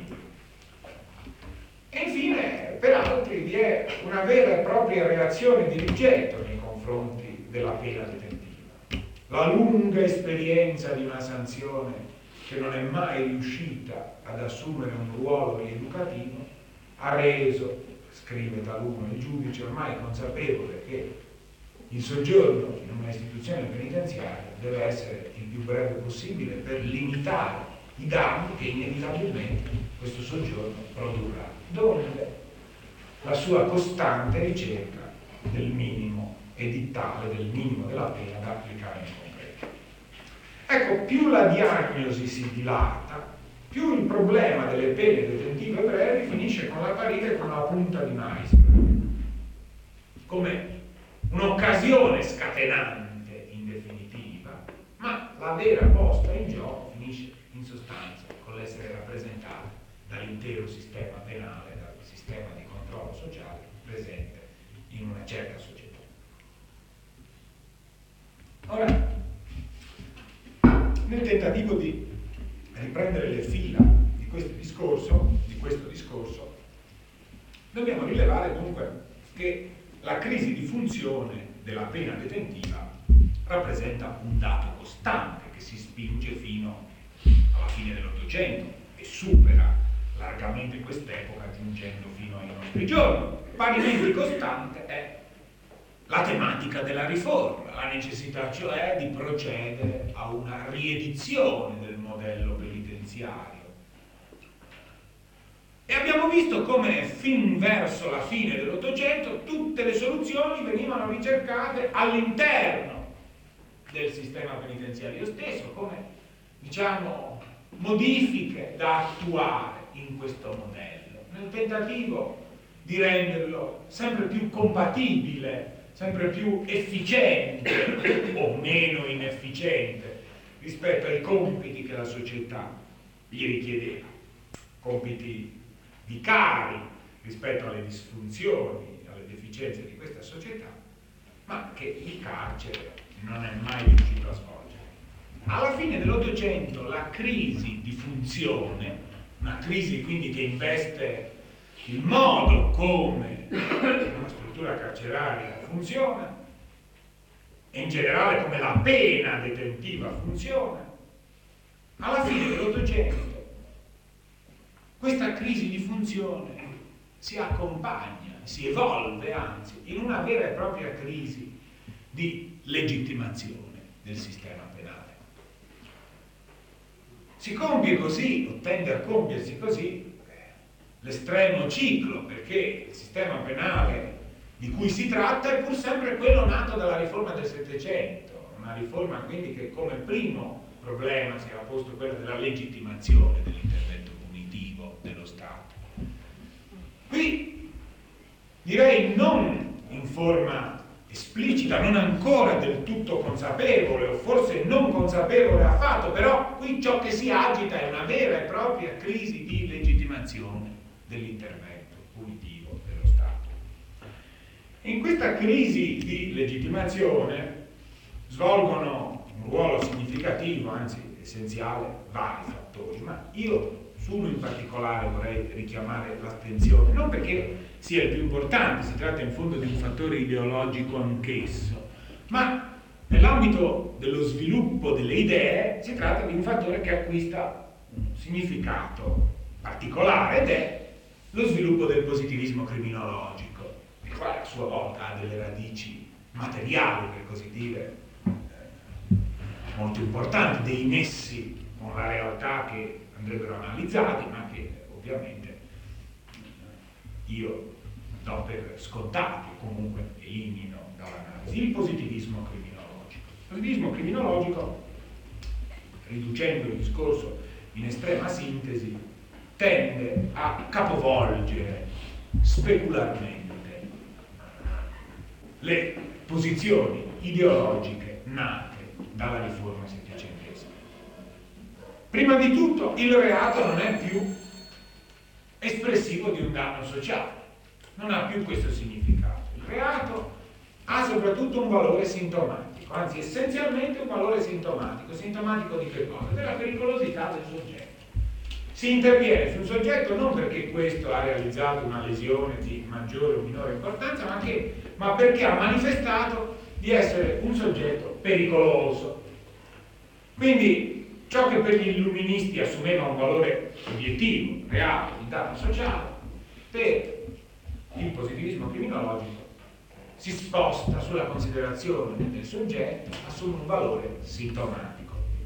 E infine, per altri, vi è una vera e propria reazione di rigetto nei confronti della pena detentiva. La lunga esperienza di una sanzione che non è mai riuscita ad assumere un ruolo rieducativo ha reso, scrive taluno, il giudice ormai consapevole che il soggiorno in una istituzione penitenziaria deve essere il più breve possibile per limitare i danni che inevitabilmente questo soggiorno produrrà, donde la sua costante ricerca del minimo edittale, del minimo della pena da applicare in concreto. Ecco, più la diagnosi si dilata, più il problema delle pene detentive brevi finisce con l'apparire come la punta di un iceberg, come un'occasione scatenante in definitiva, ma la vera posta in gioco finisce in sostanza con l'essere rappresentata dall'intero sistema penale, dal sistema di controllo sociale presente in una certa società. Ora, nel tentativo di riprendere le fila di questo discorso, di questo discorso, dobbiamo rilevare dunque che la crisi di funzione della pena detentiva rappresenta un dato costante che si spinge fino alla fine dell'Ottocento e supera largamente quest'epoca giungendo fino ai nostri giorni. Parimenti costante è la tematica della riforma, la necessità cioè di procedere a una riedizione del modello penitenziario. E abbiamo visto come fin verso la fine dell'Ottocento tutte le soluzioni venivano ricercate all'interno del sistema penitenziario stesso, come, diciamo, modifiche da attuare in questo modello, nel tentativo di renderlo sempre più compatibile, sempre più efficiente o meno inefficiente rispetto ai compiti che la società gli richiedeva, compiti vicari rispetto alle disfunzioni, alle deficienze di questa società, ma che il carcere non è mai riuscito a svolgere. Alla fine dell'Ottocento la crisi di funzione, una crisi quindi che investe il modo come una struttura carceraria funziona e in generale come la pena detentiva funziona, alla fine dell'Ottocento questa crisi di funzione si accompagna, si evolve anzi in una vera e propria crisi di legittimazione del sistema penale. Si compie così, o tende a compiersi così, l'estremo ciclo, perché il sistema penale di cui si tratta è pur sempre quello nato dalla riforma del Settecento, una riforma quindi che come primo problema si era posto quello della legittimazione dell'intervento punitivo dello Stato. Qui direi non in forma esplicita, non ancora del tutto consapevole, o forse non consapevole affatto, però qui ciò che si agita è una vera e propria crisi di legittimazione dell'intervento punitivo dello Stato. In questa crisi di legittimazione svolgono un ruolo significativo, anzi essenziale, vari fattori, ma io su uno in particolare vorrei richiamare l'attenzione, non perché sia il più importante, si tratta in fondo di un fattore ideologico anch'esso, ma nell'ambito dello sviluppo delle idee si tratta di un fattore che acquista un significato particolare ed è lo sviluppo del positivismo criminologico, il quale a sua volta ha delle radici materiali, per così dire, eh, molto importanti, dei nessi con la realtà che andrebbero analizzati, ma che ovviamente io do per scontati o comunque elimino dall'analisi. Il positivismo criminologico. Il positivismo criminologico riducendo il discorso in estrema sintesi, tende a capovolgere specularmente le posizioni ideologiche nate dalla riforma settecentesca. Prima di tutto, il reato non è più espressivo di un danno sociale, non ha più questo significato. Il reato ha soprattutto un valore sintomatico, anzi essenzialmente un valore sintomatico. Sintomatico di che cosa? Della pericolosità del soggetto. Si interviene sul soggetto non perché questo ha realizzato una lesione di maggiore o minore importanza, ma, che, ma perché ha manifestato di essere un soggetto pericoloso. Quindi ciò che per gli illuministi assumeva un valore obiettivo, reale, di danno sociale, per il positivismo criminologico si sposta sulla considerazione del soggetto, assume un valore sintomatico.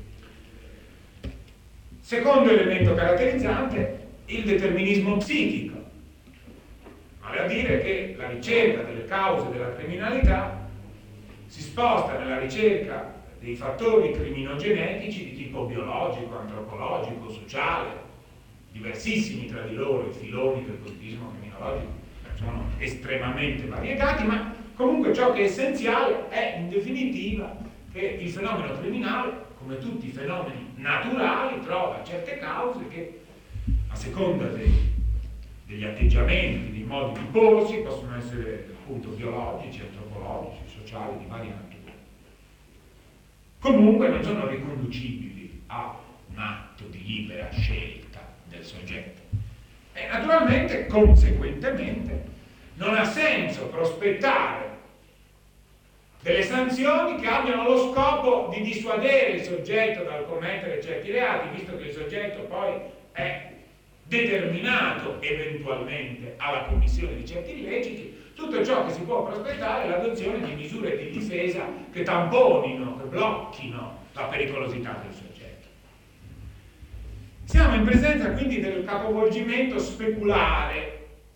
Secondo elemento caratterizzante, il determinismo psichico, vale a dire che la ricerca delle cause della criminalità si sposta nella ricerca dei fattori criminogenetici di tipo biologico, antropologico, sociale, diversissimi tra di loro. I filoni del positivismo criminologico sono estremamente variegati, ma comunque ciò che è essenziale è in definitiva che il fenomeno criminale, come tutti i fenomeni naturali, trova certe cause che a seconda dei, degli atteggiamenti, dei modi di porsi, possono essere appunto biologici, antropologici, sociali, di varia natura. Comunque non sono riconducibili a un atto di libera scelta del soggetto. E naturalmente, conseguentemente, non ha senso prospettare delle sanzioni che abbiano lo scopo di dissuadere il soggetto dal commettere certi reati, visto che il soggetto poi è determinato eventualmente alla commissione di certi illeciti. Tutto ciò che si può prospettare è l'adozione di misure di difesa che tamponino, che blocchino la pericolosità del soggetto. Siamo in presenza quindi del capovolgimento speculare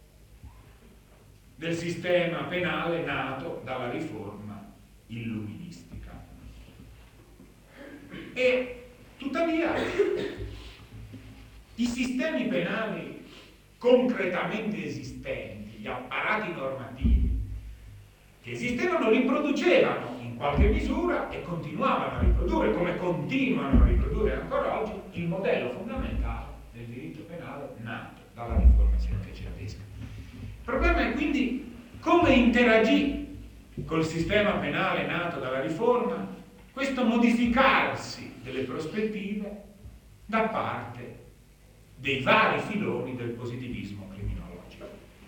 del sistema penale nato dalla riforma illuministica. E tuttavia i sistemi penali concretamente esistenti, gli apparati normativi che esistevano, riproducevano in qualche misura e continuavano a riprodurre, come continuano a riprodurre ancora oggi, il modello fondamentale del diritto penale nato dalla riforma settecentesca. Il problema è quindi come interagì col sistema penale nato dalla riforma questo modificarsi delle prospettive da parte dei vari filoni del positivismo criminologico.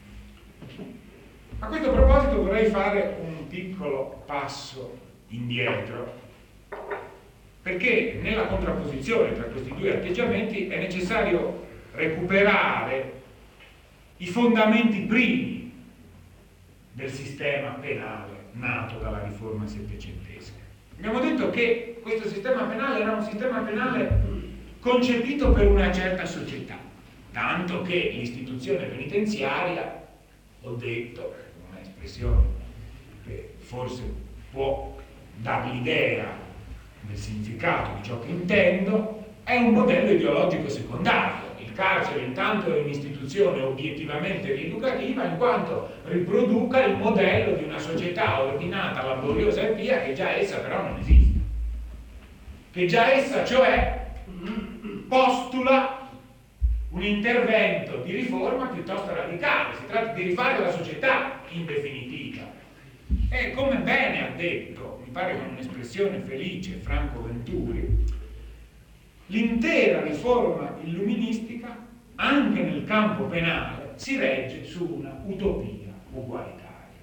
A questo proposito vorrei fare un piccolo passo indietro, perché nella contrapposizione tra questi due atteggiamenti è necessario recuperare i fondamenti primi del sistema penale nato dalla riforma settecentesca. Abbiamo detto che questo sistema penale era un sistema penale concepito per una certa società, tanto che l'istituzione penitenziaria, ho detto, un'espressione che forse può dare l'idea del significato di ciò che intendo, è un modello ideologico secondario. Il carcere intanto è un'istituzione obiettivamente rieducativa in quanto riproduca il modello di una società ordinata, laboriosa e pia, che già essa però non esiste, che già essa cioè postula un intervento di riforma piuttosto radicale. Si tratta di rifare la società in definitiva. E come bene ha detto, mi pare con un'espressione felice, Franco Venturi, l'intera riforma illuministica, anche nel campo penale, si regge su una utopia ugualitaria.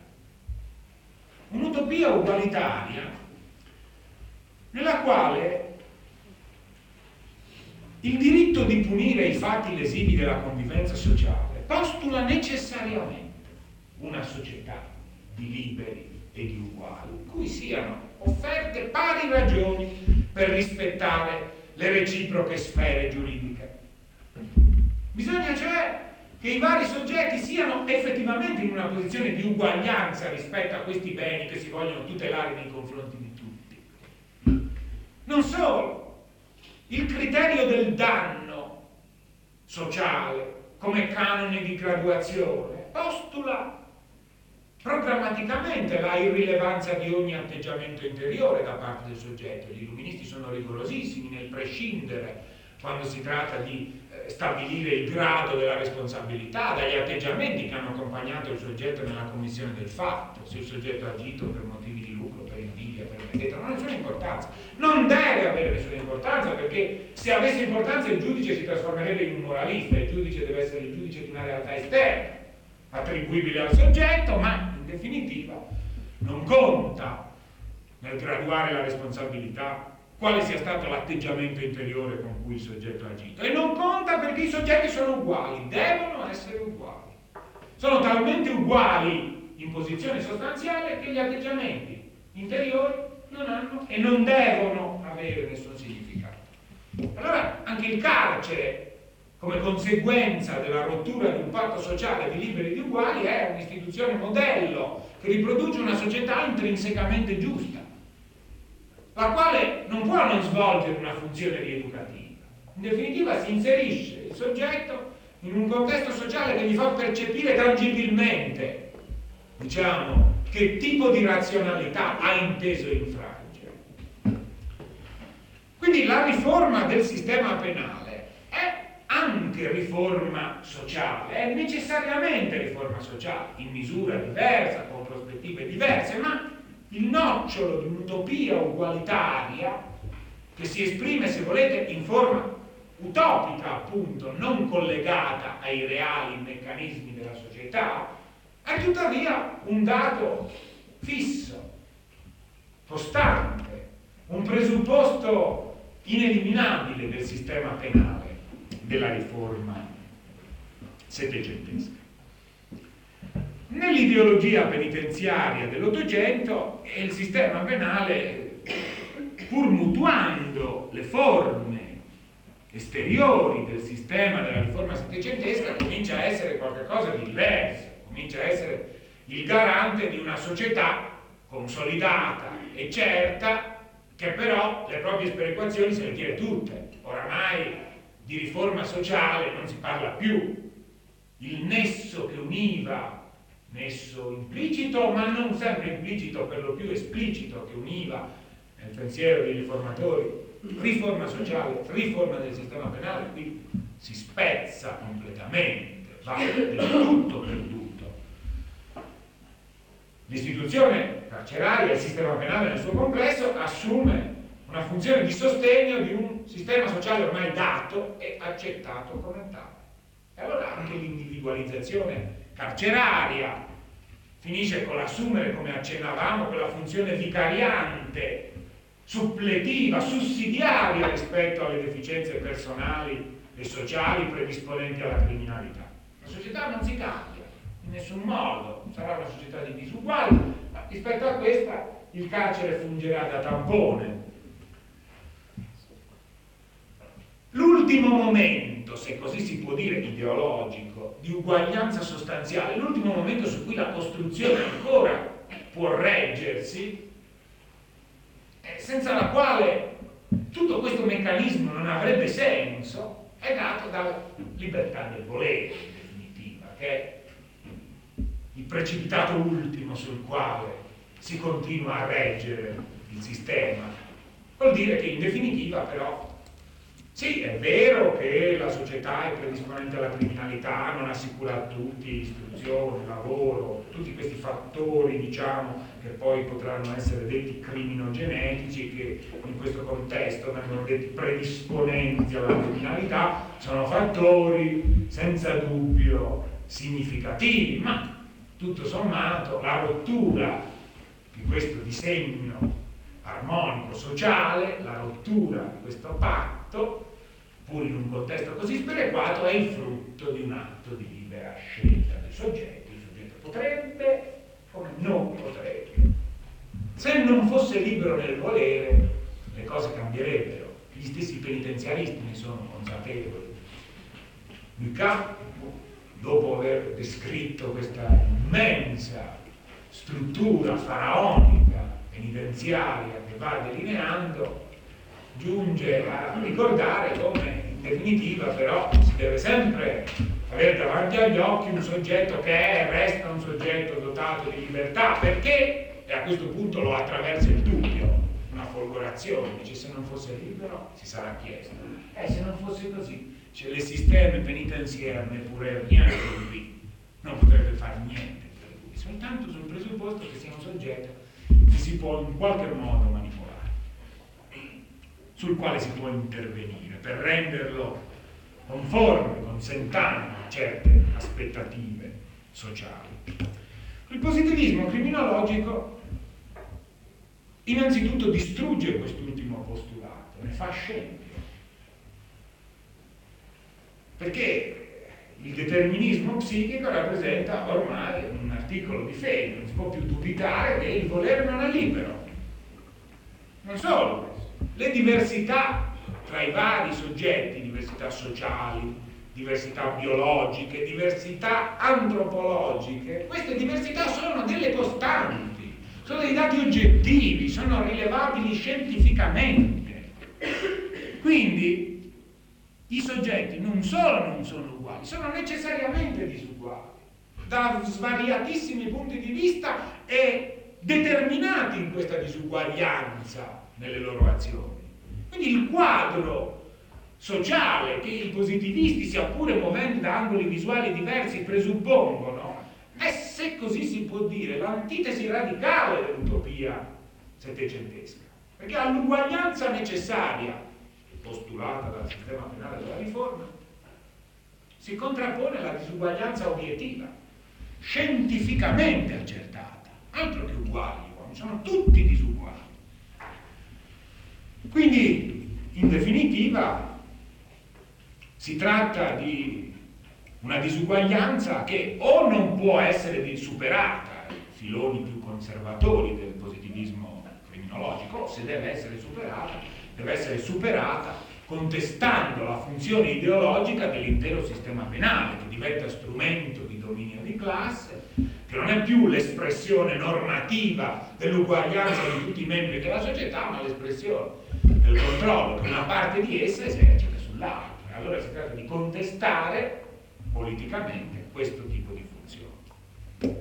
Un'utopia ugualitaria nella quale il diritto di punire i fatti lesivi della convivenza sociale postula necessariamente una società di liberi e di uguali, in cui siano offerte pari ragioni per rispettare le reciproche sfere giuridiche. Bisogna cioè che i vari soggetti siano effettivamente in una posizione di uguaglianza rispetto a questi beni che si vogliono tutelare nei confronti di tutti. Non solo, Il criterio del danno sociale come canone di graduazione postula programmaticamente la irrilevanza di ogni atteggiamento interiore da parte del soggetto. Gli illuministi sono rigorosissimi nel prescindere quando si tratta di eh, stabilire il grado della responsabilità dagli atteggiamenti che hanno accompagnato il soggetto nella commissione del fatto, se il soggetto ha agito per motivi di lucro, per invidia, per vendetta, non ha nessuna importanza, non deve avere nessuna importanza, perché se avesse importanza il giudice si trasformerebbe in un moralista, il giudice deve essere il giudice di una realtà esterna attribuibile al soggetto, ma in definitiva non conta nel graduare la responsabilità quale sia stato l'atteggiamento interiore con cui il soggetto ha agito, e non conta perché i soggetti sono uguali, devono essere uguali, sono talmente uguali in posizione sostanziale che gli atteggiamenti interiori non hanno e non devono avere nessun significato. Allora anche il carcere, come conseguenza della rottura di un patto sociale di liberi e di uguali, è un'istituzione modello che riproduce una società intrinsecamente giusta, la quale non può non svolgere una funzione rieducativa. In definitiva si inserisce il soggetto in un contesto sociale che gli fa percepire tangibilmente, diciamo, che tipo di razionalità ha inteso infrangere. Quindi la riforma del sistema penale è anche riforma sociale, è necessariamente riforma sociale, in misura diversa, con prospettive diverse, ma il nocciolo di un'utopia ugualitaria che si esprime, se volete, in forma utopica, appunto, non collegata ai reali meccanismi della società, è tuttavia un dato fisso, costante, un presupposto ineliminabile del sistema penale della riforma settecentesca. Nell'ideologia penitenziaria dell'Ottocento il sistema penale, pur mutuando le forme esteriori del sistema della riforma settecentesca, comincia a essere qualcosa di diverso, comincia a essere il garante di una società consolidata e certa, che però le proprie sperequazioni se le tiene tutte. Oramai di riforma sociale non si parla più. Il nesso che univa, nesso implicito, ma non sempre implicito, per lo più esplicito, che univa nel pensiero dei riformatori riforma sociale, riforma del sistema penale, qui si spezza completamente, va del tutto perduto. L'istituzione carceraria, il sistema penale nel suo complesso, assume una funzione di sostegno di un sistema sociale ormai dato e accettato come tale. E allora anche l'individualizzazione carceraria finisce con l'assumere, come accennavamo, quella funzione vicariante, suppletiva, sussidiaria rispetto alle deficienze personali e sociali predisponenti alla criminalità. La società non si cambia in nessun modo, sarà una società di disuguali, ma rispetto a questa il carcere fungerà da tampone. L'ultimo momento, se così si può dire, ideologico, di uguaglianza sostanziale, l'ultimo momento su cui la costruzione ancora può reggersi, senza la quale tutto questo meccanismo non avrebbe senso, è dato dalla libertà del volere, in definitiva, che è il precipitato ultimo sul quale si continua a reggere il sistema. Vuol dire che in definitiva però sì, è vero che la società è predisponente alla criminalità, non assicura a tutti istruzione, lavoro, tutti questi fattori, diciamo, che poi potranno essere detti criminogenetici, che in questo contesto vengono detti predisponenti alla criminalità, sono fattori senza dubbio significativi, ma tutto sommato la rottura di questo disegno armonico sociale, la rottura di questo patto, pur in un contesto così sperequato, è il frutto di un atto di libera scelta del soggetto. Il soggetto potrebbe, come non potrebbe. Se non fosse libero nel volere, le cose cambierebbero. Gli stessi penitenziaristi ne sono consapevoli. Dukas, dopo aver descritto questa immensa struttura faraonica penitenziaria che va delineando, giunge a ricordare come in definitiva però si deve sempre avere davanti agli occhi un soggetto che è e resta un soggetto dotato di libertà, perché, e a questo punto lo attraversa il dubbio, una folgorazione, dice se non fosse libero si sarà chiesto, e eh, se non fosse così, cioè le sistemi penitenziari neppure neanche lui non potrebbe fare niente per lui, soltanto sul presupposto che sia un soggetto che si può in qualche modo manipolare, sul quale si può intervenire per renderlo conforme, consentando certe aspettative sociali. Il positivismo criminologico innanzitutto distrugge quest'ultimo postulato, ne fa scempio, perché il determinismo psichico rappresenta ormai un articolo di fede, non si può più dubitare che il volere non è libero. Non solo questo, le diversità tra i vari soggetti, diversità sociali, diversità biologiche, diversità antropologiche, queste diversità sono delle costanti, sono dei dati oggettivi, sono rilevabili scientificamente. Quindi i soggetti non solo non sono uguali, sono necessariamente disuguali, da svariatissimi punti di vista e determinati in questa disuguaglianza nelle loro azioni. Quindi il quadro sociale che i positivisti, sia pure muovendo da angoli visuali diversi, presuppongono, è, se così si può dire, l'antitesi radicale dell'utopia settecentesca. Perché all'uguaglianza necessaria, postulata dal sistema penale della riforma, si contrappone la disuguaglianza obiettiva, scientificamente accertata, altro che uguali, sono tutti disuguali. Quindi, in definitiva, si tratta di una disuguaglianza che o non può essere superata, i filoni più conservatori del positivismo criminologico, o se deve essere superata, deve essere superata contestando la funzione ideologica dell'intero sistema penale, che diventa strumento di dominio di classe, che non è più l'espressione normativa dell'uguaglianza di tutti i membri della società, ma l'espressione del controllo che una parte di essa esercita sull'altra. Allora si tratta di contestare politicamente questo tipo di funzione.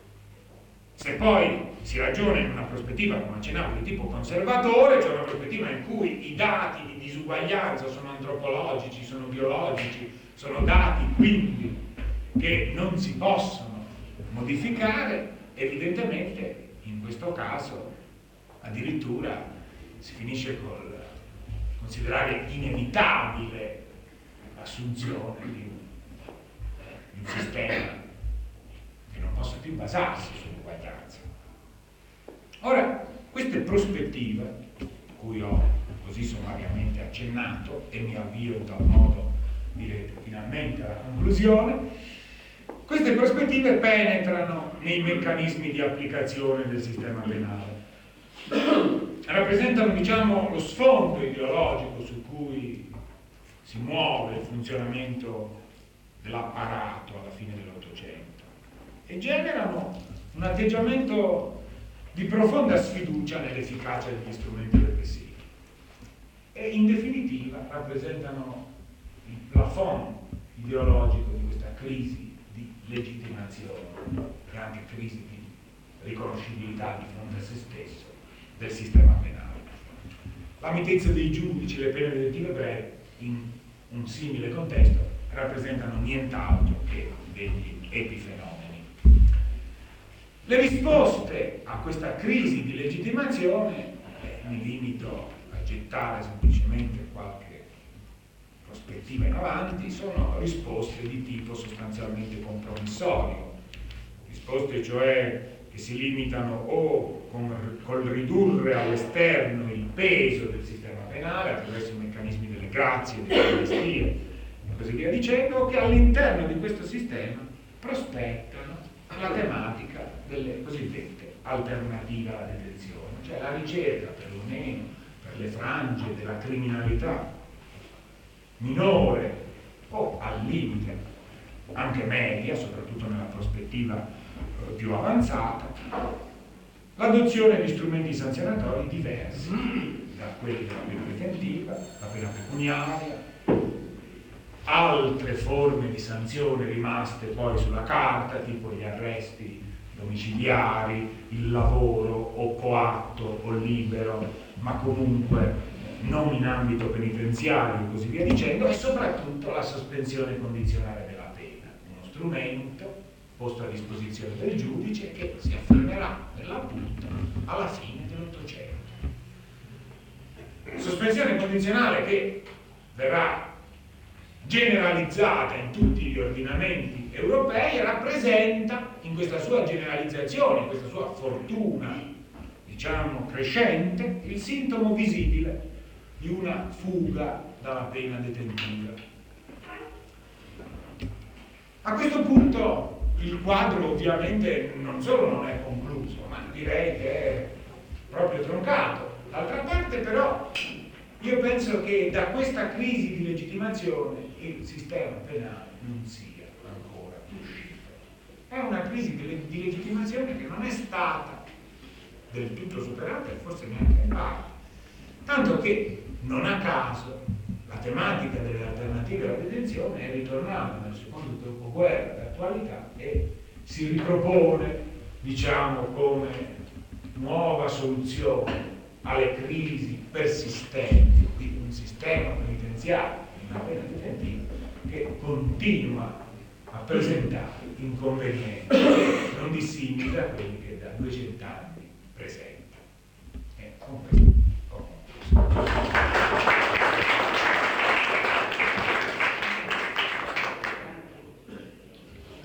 Se poi si ragiona in una prospettiva, come accennavo, di tipo conservatore, cioè una prospettiva in cui i dati di disuguaglianza sono antropologici, sono biologici, sono dati quindi che non si possono modificare, evidentemente in questo caso addirittura si finisce col considerare inevitabile l'assunzione di un, di un sistema che non possa più basarsi sull'uguaglianza. Ora, queste prospettive, a cui ho così sommariamente accennato, e mi avvio in tal modo, direte, finalmente alla conclusione, queste prospettive penetrano nei meccanismi di applicazione del sistema penale. Rappresentano, diciamo, lo sfondo ideologico su cui si muove il funzionamento dell'apparato alla fine dell'Ottocento e generano un atteggiamento di profonda sfiducia nell'efficacia degli strumenti repressivi e in definitiva rappresentano il plafond ideologico di questa crisi di legittimazione e anche crisi di riconoscibilità di fronte a se stesso del sistema penale. La mitezza dei giudici, le pene detentive brevi, in un simile contesto, rappresentano nient'altro che degli epifenomeni. Le risposte a questa crisi di legittimazione, eh, mi limito a gettare semplicemente qualche prospettiva in avanti, sono risposte di tipo sostanzialmente compromissorio, risposte cioè che si limitano o con, col ridurre all'esterno il peso del sistema penale attraverso i meccanismi delle grazie, delle amnistie e così via dicendo, o che all'interno di questo sistema prospettano la tematica delle cosiddette alternative alla detenzione, cioè la ricerca perlomeno per le frange della criminalità minore o al limite anche media, soprattutto nella prospettiva più avanzata, l'adozione di strumenti sanzionatori diversi da da quelli della pena detentiva, la pena pecuniaria, altre forme di sanzione rimaste poi sulla carta, tipo gli arresti domiciliari, il lavoro o coatto o libero, ma comunque non in ambito penitenziario e così via dicendo, e soprattutto la sospensione condizionale della pena, uno strumento posto a disposizione del giudice che si affermerà nell'appunto alla fine dell'Ottocento. Sospensione condizionale che verrà generalizzata in tutti gli ordinamenti europei e rappresenta in questa sua generalizzazione, in questa sua fortuna, diciamo, crescente, il sintomo visibile di una fuga dalla pena detentiva. A questo punto il quadro ovviamente non solo non è concluso, ma direi che è proprio troncato. D'altra parte però io penso che da questa crisi di legittimazione il sistema penale non sia ancora uscito. È una crisi di, di legittimazione che non è stata del tutto superata e forse neanche in parte. Tanto che non a caso la tematica delle alternative alla detenzione è ritornata nel secondo dopoguerra d'attualità e si ripropone, diciamo, come nuova soluzione alle crisi persistenti di un sistema penitenziario, di una pena detentiva, che continua a presentare inconvenienti non dissimili da quelli che da duecento anni presentano.